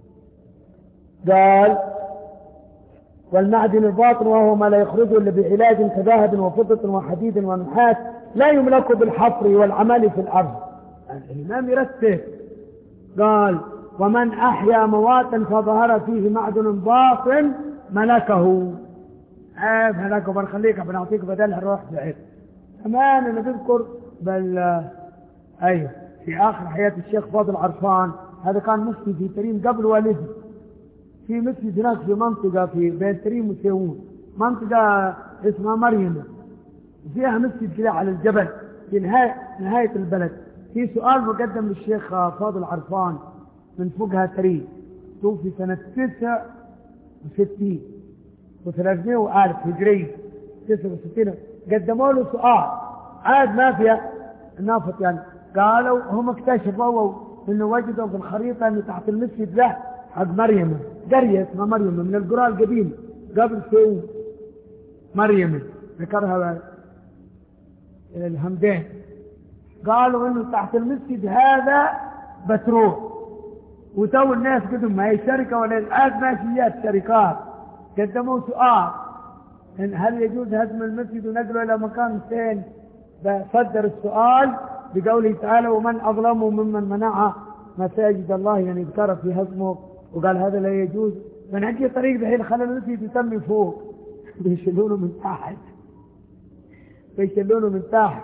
قال والمعدن الباطن وهو ما لا يخرجه إلا بعلاج كذهب وفضة وحديد ونحاس لا يملك بالحفر والعمل في الأرض. الإمام يرتب قال ومن أحيا مواتا فظهر فيه معدن باطن ملكه. آه ملكه بنخليك بنعطيك بدلها الروح بعيد. كمان أنا بذكر بل أيوه في آخر حياة الشيخ فاضل عرفان هذا كان مفتي في تريم قبل والده. في مسجد هناك في منطقة في بين تريم وسيوون منطقة اسمها مريم فيها مسجد كده على الجبل في نهاية, نهاية البلد. في سؤال مقدم للشيخ فاضل عرفان من فوقها تريم توفي سنة تسعة وستين وثلاثمائة وألف هجري تسعة وستين. قدموا له سؤال عاد ما فيها نافط يعني. قالوا هم اكتشفوا انه وجدوا في الخريطة انه تحت المسجد له حق مريم قرية اسمها مريم من القرى القديمة قبل سيوم مريم ذكرها الهمدين. قالوا انه تحت المسجد هذا بترول وتو الناس قدم ما هي شركة ولا الآن ماشيات شركات. قدموا سؤال إن هل يجوز هدم المسجد ونقله إلى مكان ثاني. فصدر السؤال بقوله تعالى ومن أظلم ممن منع مساجد الله يعني ذكر في هدمه وقال هذا لا يجوز. من أجل طريق بحين خلى المسجد يسمي فوق بيشلونه من تحت بيشلونه من تحت.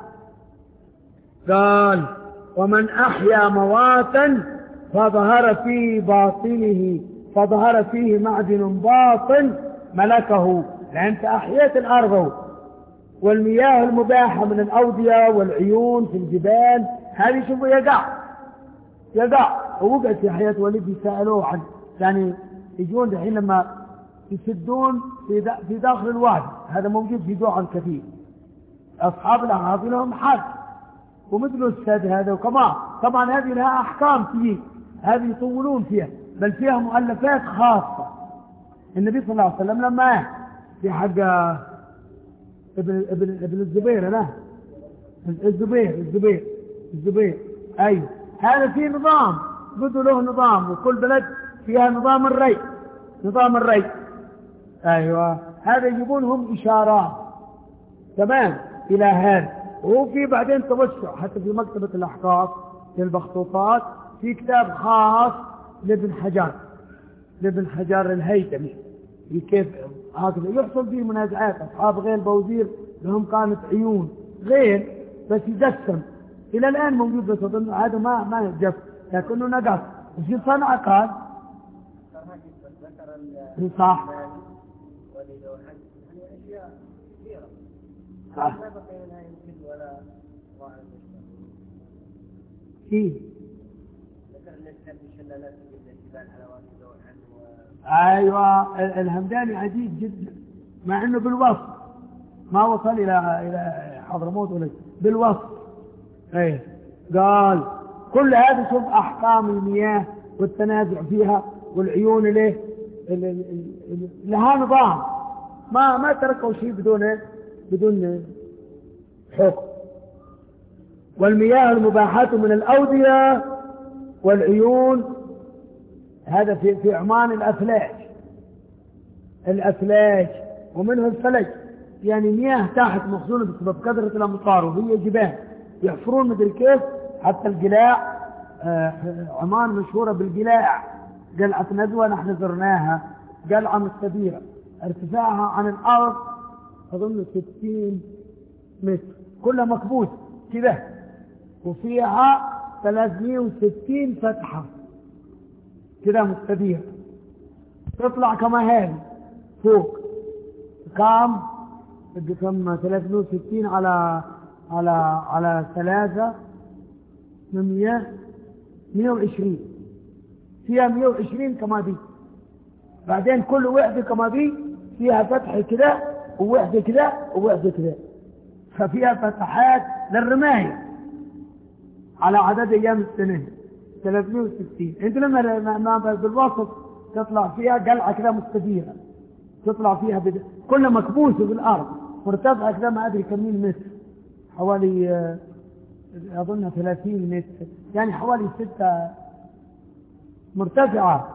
قال ومن أحيا مواتا فظهر في باطنه فظهر فيه معدن باطن ملكه. لأنت أحييت الأرض والمياه المباحة من الأودية والعيون في الجبال هذه شوفوا يقع يقع ووقعت في حياة والدي سألوه عن يعني يجون الحين لما يسدون في في داخل الوادي هذا موجود في دوعا كثير أصحاب الأعراض لهم حق ومثل السد هذا وكمان طبعا هذه لها أحكام فيه هذه يطولون فيها بل فيها مؤلفات خاصة. النبي صلى الله عليه وسلم لما في حق ابن ابن ابن الزبير لا الزبير الزبير الزبير أيوه هذا فيه نظام بدوا له نظام وكل بلد فيها نظام الري نظام الري أيوه هذا يجيبونهم إشارات تمام إلى هذا. وفي بعدين توسع حتى في مكتبة الأحقاف للمخطوطات في كتاب خاص لابن حجر لابن حجر الهيثمي كيف هكذا يحصل فيه منازعات أصحاب غير بوزير لهم كانت عيون غير بس يدسم إلى الآن موجود بس أظن هذا ما ما يجف لكنه نقص وفي صنعة قال صح صح كيف ايوه الهمداني عجيب جدا مع انه بالوصف ما وصل الى الى حضرموت ولا بالوصف ايه قال كل هذا شوف احكام المياه والتنازع فيها والعيون له لها نظام ما ما تركوا شيء بدون بدون حكم. والمياه المباحة من الأودية والعيون هذا في في عمان الأفلاج الأفلاج ومنه الفلج يعني مياه تحت مخزونة بسبب كثرة الأمطار وهي جبال يحفرون مدري كيف حتى القلاع آه عمان مشهورة بالقلاع قلعة ندوة نحن زرناها قلعة مستديرة ارتفاعها عن الأرض أظن ستين متر كلها مكبوت كذا وفيها ثلاثمائة وستين فتحة كذا مستديرة تطلع كما هذه فوق كام كم ثلاثمائة وستين على على على ثلاثة من مئة مئة وعشرين فيها مئة وعشرين كما دي بعدين كل وحدة كما دي فيها فتحة كذا ووحدة كذا ووحدة كذا ففيها فتحات للرماية على عدد أيام السنة ثلاثمائة وستين انت لما ما بالوسط تطلع فيها قلعة كذا مستديرة تطلع فيها بدا. كلها مكبوسة بالأرض مرتفعة كذا ما أدري كم مين متر حوالي أظن ثلاثين متر يعني حوالي ستة مرتفعة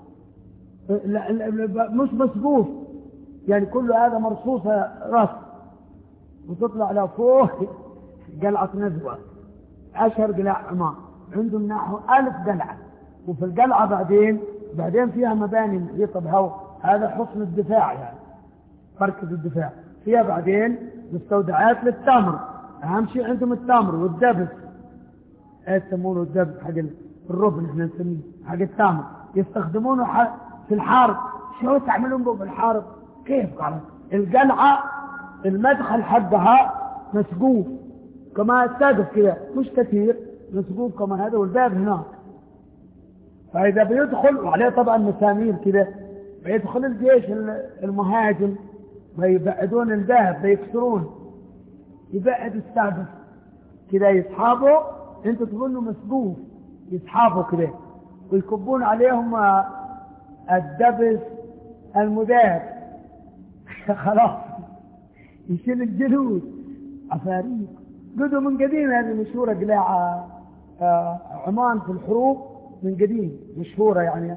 مش مسقوف يعني كل هذا مرصوصة رص وتطلع لفوق قلعة ندوة أشهر قلاع عمان عندهم نحو ألف قلعة وفي القلعة بعدين بعدين فيها مباني محيطة بهواء هذا حصن الدفاع يعني مركز الدفاع فيها بعدين مستودعات للتمر أهم شيء عندهم التمر والدبس ايه يسمونه الدبس حق الربن احنا نسميه حق التمر يستخدمونه في الحرب شو تعملون به بالحرب كيف قال القلعة المدخل حقها مسقوف كما السقف كذا مش كثير مسقوف كما هذا والباب هناك فإذا بيدخل وعليه طبعا مسامير كذا بيدخل الجيش المهاجم بيبعدون الباب بيكسرون يبعد السقف كذا يسحبوا انت تظنوا مسقوف يسحبوا كذا ويكبون عليهم الدبس المذاب خلاص يشيل الجلود عفاريت قدوا من قديم هذه مشهورة قلاع عمان في الحروب من قديم مشهورة يعني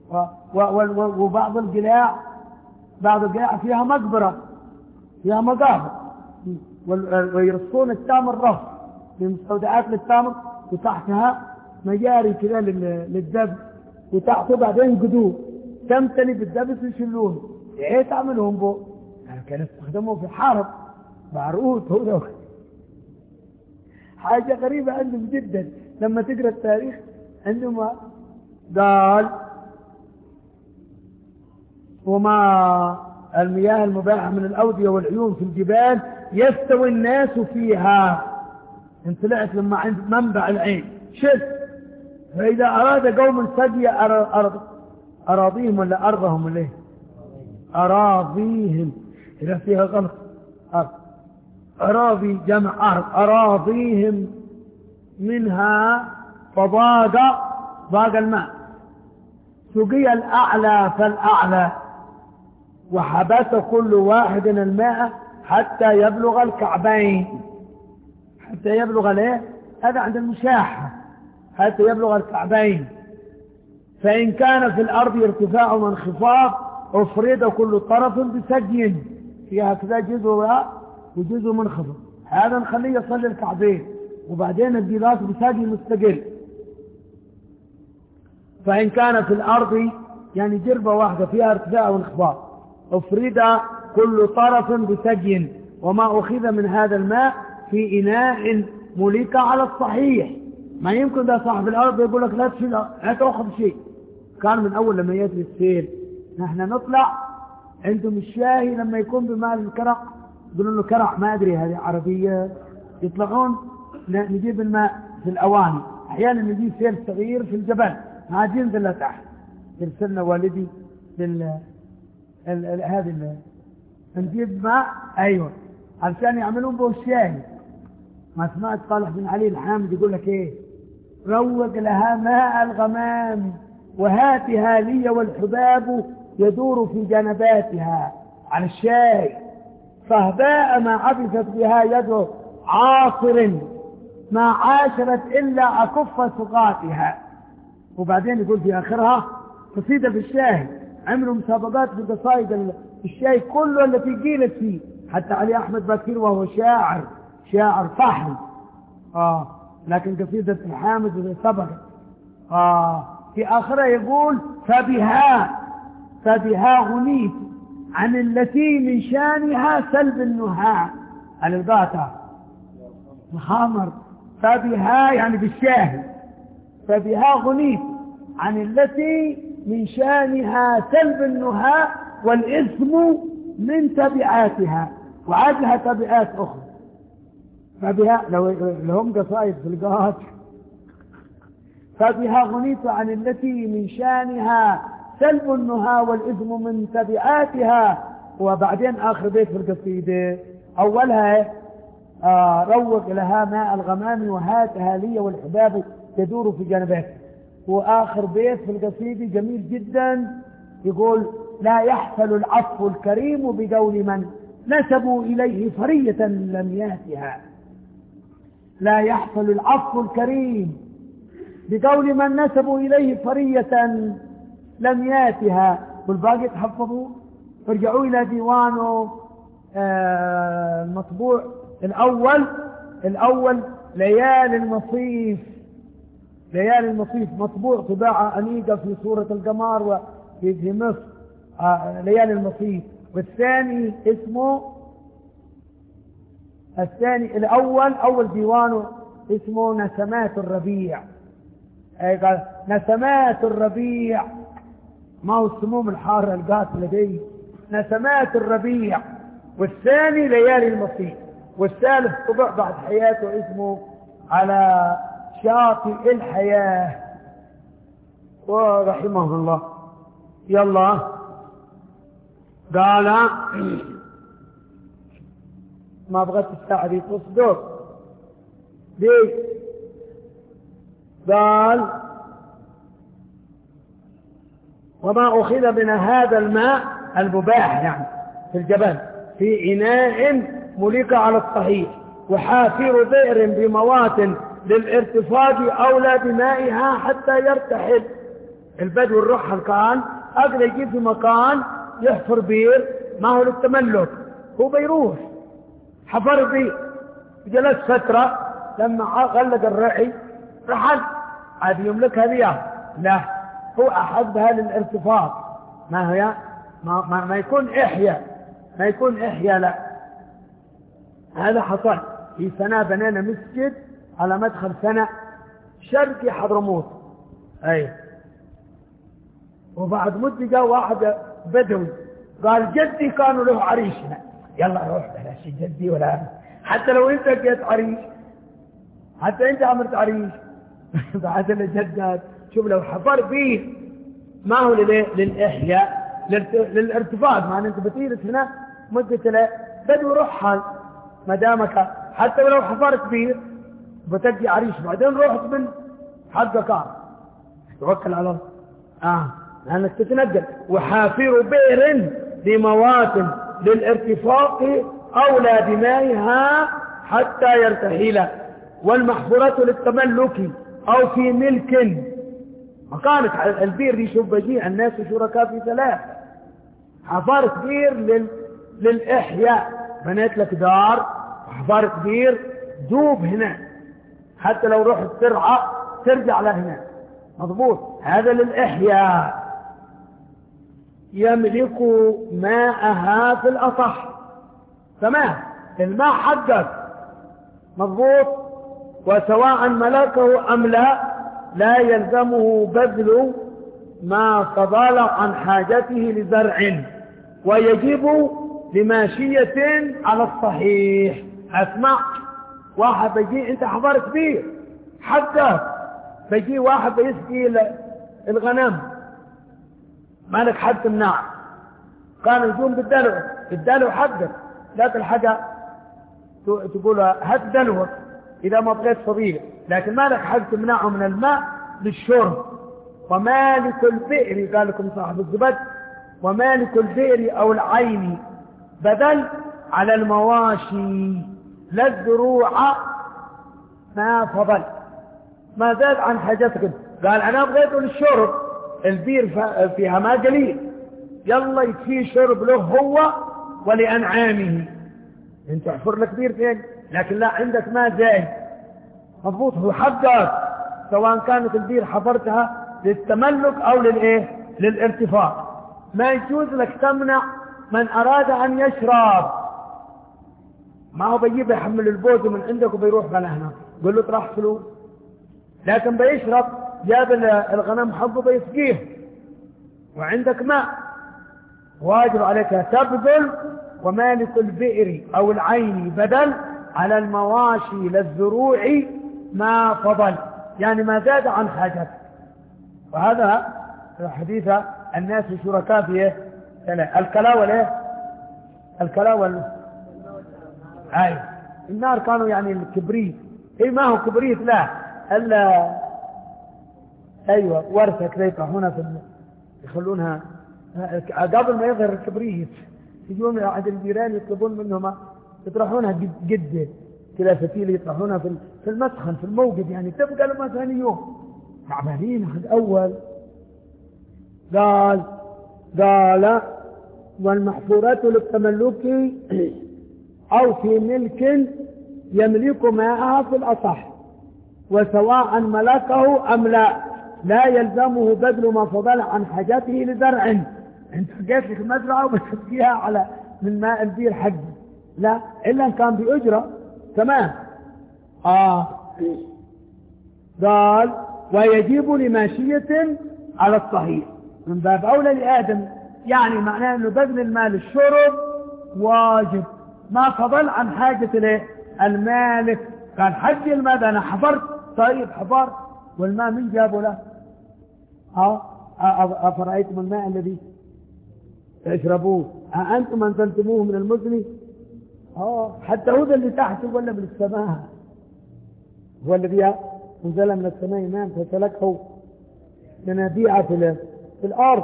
وبعض القلاع بعض القلاع فيها مقبرة فيها مقابر ويرصون التامر رص لمستودعات للتامر وتحتها مجاري كذا للدب وتحته بعدين قدوه تمتلي بالدبس ويشلونه ايه تعملهم بو يعني كانوا يستخدموه في الحرب بعرقوت هو حاجة غريبة عندهم جدا لما تقرأ التاريخ عندما قال وما المياه المباحة من الأودية والعيون في الجبال يستوي الناس فيها. انت طلعت لما عند منبع العين شد. فإذا أراد قوم سدي أرض أراضيهم ولا أرضهم ولا إيه؟ أراضيهم، إذا فيها غلط أرض. أراضي جمع أرض. أراضيهم منها فضاق ضاق الماء، سقي الأعلى فالأعلى، وحبس كل واحد الماء حتى يبلغ الكعبين. حتى يبلغ الايه؟ هذا عند المشاحة، حتى يبلغ الكعبين. فإن كان في الأرض ارتفاع وانخفاض أفرد كل طرف بسجي، فيها كذا جزء وجزء منخفض، هذا نخليه يصلي الكعبين، وبعدين الجلاس بسجي مستقل. فإن كان في الأرض يعني جربة واحدة فيها ارتفاع وانخفاض أفرد كل طرف بسجي، وما أخذ من هذا الماء في إناء ملك على الصحيح. ما يمكن ده صاحب الأرض يقول لك لا تشيل، لا تأخذ شيء. كان من أول لما يجري السيل نحن نطلع عندهم الشاهي لما يكون بماء الكرع، يقولون له كرع ما أدري هذه عربية، يطلعون نجيب الماء في الأواني. أحيانا نجيب سيل صغير في الجبل ما ينزل له تحت، يرسلنا والدي لل هذه نجيب ماء أيوة علشان يعملون به الشاهي. ما سمعت صالح بن علي الحامد يقول لك ايه؟ روج لها ماء الغمام وهاتها لي والحباب يدور في جنباتها، على الشاي. فهباء ما عبثت بها يد عاصر ما عاشرت إلا أكف سقاتها. وبعدين يقول في آخرها قصيدة في الشاي، عملوا مسابقات في قصائد الشاي كله التي قيلت فيه، حتى علي أحمد بكير وهو شاعر شاعر فحم آه لكن قصيدة الحامد سبقت آه في آخرها يقول فبها فبها غنيت عن التي من شانها سلب النهاء الغاتا محامر. فبها يعني بالشاهد، فبها غنيت عن التي من شانها سلب النهاء والإثم من تبعاتها، وعادها تبعات أخرى. فبها لو لهم قصائد في القاهات. فبها غنيت عن التي من شانها سلب النهى والإثم من تبعاتها. وبعدين آخر بيت في القصيدة أولها آه روج لها ماء الغمام وهاتها لي والحباب تدور في جنباتها. وآخر بيت في القصيدة جميل جدا يقول لا يحفل العفو الكريم بقول من نسبوا إليه فرية لم ياتها. لا يحصل العفو الكريم بقول من نسبوا إليه فرية لم ياتها. والباقي تحفظوا ارجعوا إلى ديوانه آه المطبوع الأول الأول ليالي المصيف. ليالي المصيف مطبوع طباعة أنيقة في صورة القمر وفي في مصر آه ليالي المصيف. والثاني اسمه الثاني الأول أول ديوانه اسمه نسمات الربيع. أي قال نسمات الربيع، ما هو السموم الحارة القاتلة دي، نسمات الربيع. والثاني ليالي المصيف. والثالث طبع بعد حياته اسمه على شاطئ الحياة ورحمه الله. يلا قال ما بغت الساعة دي تصدر ليه؟ قال وما أخذ من هذا الماء المباح يعني في الجبل في إناء ملك على الصحيح، وحافر بئر بموات للارتفاق أولى بمائها حتى يرتحل. البدو الرحل كان أقل يجيب في مكان يحفر بئر ما هو للتملك، هو بيروح حفر بئر جلس فترة لما غلق الرعي رحل عاد يملكها بياه. لا هو أحبها للارتفاق، ما هي ما, ما, ما يكون إحياء ما يكون إحياء لا. هذا حصل في سنة بنينا مسجد على مدخل سنة شرقي حضرموت أي. وبعد مدة جاء واحد بدوي قال جدي كانوا له عريشنا يلا روح بلاش جدي ولا حتى لو انت جيت عريش، حتى انت عملت عريش بعد الجدات. شوف لو حفر فيه ما هو للإحياء للارتفاع، مع ان انت بتجلس هنا مدة لا بدو رحل ما دامك، حتى ولو حفرت فيه بتجي عريش بعدين رحت من حقك آه. توكل على الله اه لانك تتنقل. وحافر بئر بموات للارتفاق اولى بمائها حتى يرتحل، والمحفورة للتملك او في ملك. مكانت البير دي شوف بجيء الناس شركاء في ثلاث. حفرت بير لل... للإحياء، بنيت لك دار وحفرت بير دوب هنا، حتى لو رحت ترعى ترجع لهنا مضبوط. هذا للإحياء. يملك ماءها في الأصح، تمام الماء حقك مضبوط، وسواء ملكه أم لا لا يلزمه بذل ما فضل عن حاجته لزرع، ويجب لماشية على الصحيح. اسمع، واحد بيجي انت حضرت بيه حقك، بيجي واحد بيسقي الغنم مالك حد تمنع، كان يجون بالدلو بالدلو حقك، لا تلحق تقول هات دلوك اذا ما بغيت فضيلة، لكن مالك حق تمنعه من الماء للشرب. ومالك البئر قال لكم صاحب الزبد، ومالك البئر او العين بدل على المواشي لا الزروع ما فضل، ما زاد عن حاجتك. قال انا بغيته للشرب، البير فيها ماء قليل، يلا يكفيه شرب له هو ولأنعامه. انت احفر لك بير فين، لكن لا عندك ماء زايد مضبوط، هو حقك سواء كانت البير حفرتها للتملك او للايه للارتفاع. ما يجوز لك تمنع من اراد ان يشرب، ما هو بيجيب يحمل البوز من عندك وبيروح بلا هنا قل له طرح فلوس، لكن بيشرب جاب الغنم حقه بيسقيه وعندك ماء، واجب عليك تبذل. ومالك البئر او العين بدل على المواشي للزروع ما فضل، يعني ما زاد عن حاجتك. وهذا حديث الناس شركاء فيه الكلا والايه الكلا وال اي النار كانوا يعني الكبريت، اي ما هو كبريت لا الا ايوه ورثه كذا يطرحونها في يخلونها قبل ما يظهر الكبريت، يجون عند الجيران يطلبون منهم يطرحونها جده كذا فتيله يطرحونها في في المسخن في الموقد، يعني تبقى لما ثاني يوم تعبانين حد اول. قال قال والمحفورات للتملك او في ملك يملك ماءها في الاصح، وسواء ملكه ام لا لا يلزمه بذل ما فضل عن حاجته لزرع. انت جيت لك مزرعه وبتسقيها على من ماء البير حقي، لا الا ان كان باجره تمام. اه قال ويجب لماشيه على الصحيح من باب اولى لادم، يعني معناه انه بذل المال الشرب واجب، ما فضل عن حاجه المالك. كان حق الماء ده انا حفرت طيب حفر والماء من جابه له؟ اه افرايتم الماء الذي تشربوه أأنتم أنزلتموه من المزن؟ اه حتى هو اللي تحت ولا من السماء، هو الذي انزل من السماء ماء فسلكه منابيع في, في الأرض.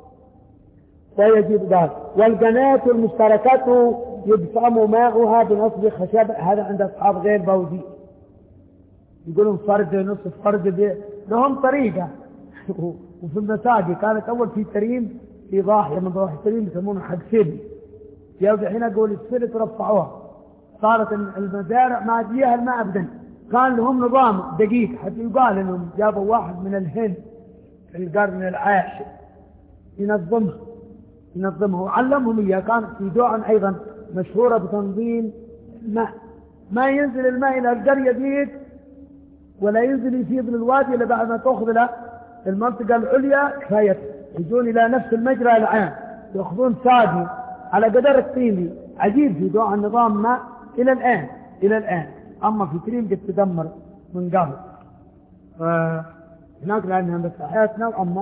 ويجب ذلك. والجنات المشتركات يبصم ماؤها بنصب خشب، هذا عند أصحاب غير بوزي يقولون فرد نصف فرد لهم طريقة. وفي المساجد كانت أول في تريم في ضاحية من ضواحي التريم يسمونه حق سيدي، يوجد حين قول السيدي ترفعوها، صارت المزارع ما فيها الماء أبدا. كان لهم نظام دقيق حتى يقال انهم جابوا واحد من الهند في القرن العاشر ينظمها ينظمها وعلمهم اياه. كانت في دعاء ايضا مشهورة بتنظيم الماء، ما ينزل الماء الى القرية ديك ولا ينزل يفيض للوادي الا بعد ما تاخذ له المنطقة العليا كفاية، يجون الى نفس المجرى العام ياخذون ساقي على قدر الطيني عجيب في ضوء النظام ما إلى الآن إلى الآن. أما في كريم قد تدمر من قبل، هناك لأنها مساحات نوعا ما.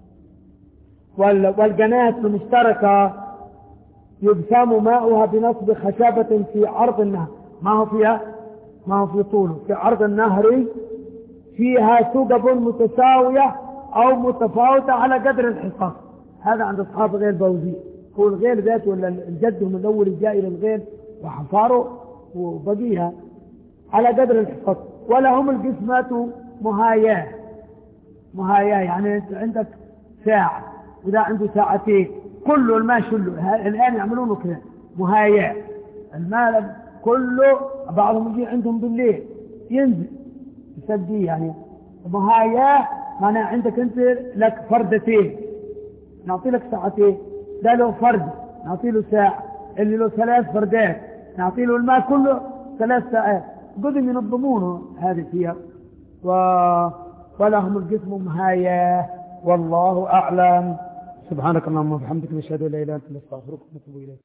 والقناة المشتركة يبسم ماؤها بنصب خشبة في عرض النهر، ما هو فيها ما هو في طوله، في عرض النهر فيها ثقب متساوية أو متفاوتة على قدر الحصان. هذا عند أصحاب غير بوزي، هو الغير ذاته ولا الجد من أول جاء إلى الغير وحفاره وبقيها على قدر الحصان. ولهم القسمات مهاياه مهاياه يعني أنت عندك ساعة وده عنده ساعتين، كله الماء شله الآن يعملونه كذا مهاياه. الماء كله بعضهم يجي عندهم بالليل ينزل يسديه يعني مهاياه، معناه عندك أنت لك فردتين نعطي لك ساعتين، ده له فرد نعطي له ساعة، اللي له ثلاث فردات نعطي له الماء كله ثلاث ساعات. قدم ينظمونه هذه فيها و... ولهم القسم مهاياه والله أعلم. سبحانك اللهم وبحمدك نشهد أن لا إله إلا أنت نستغفرك ونتوب إليك.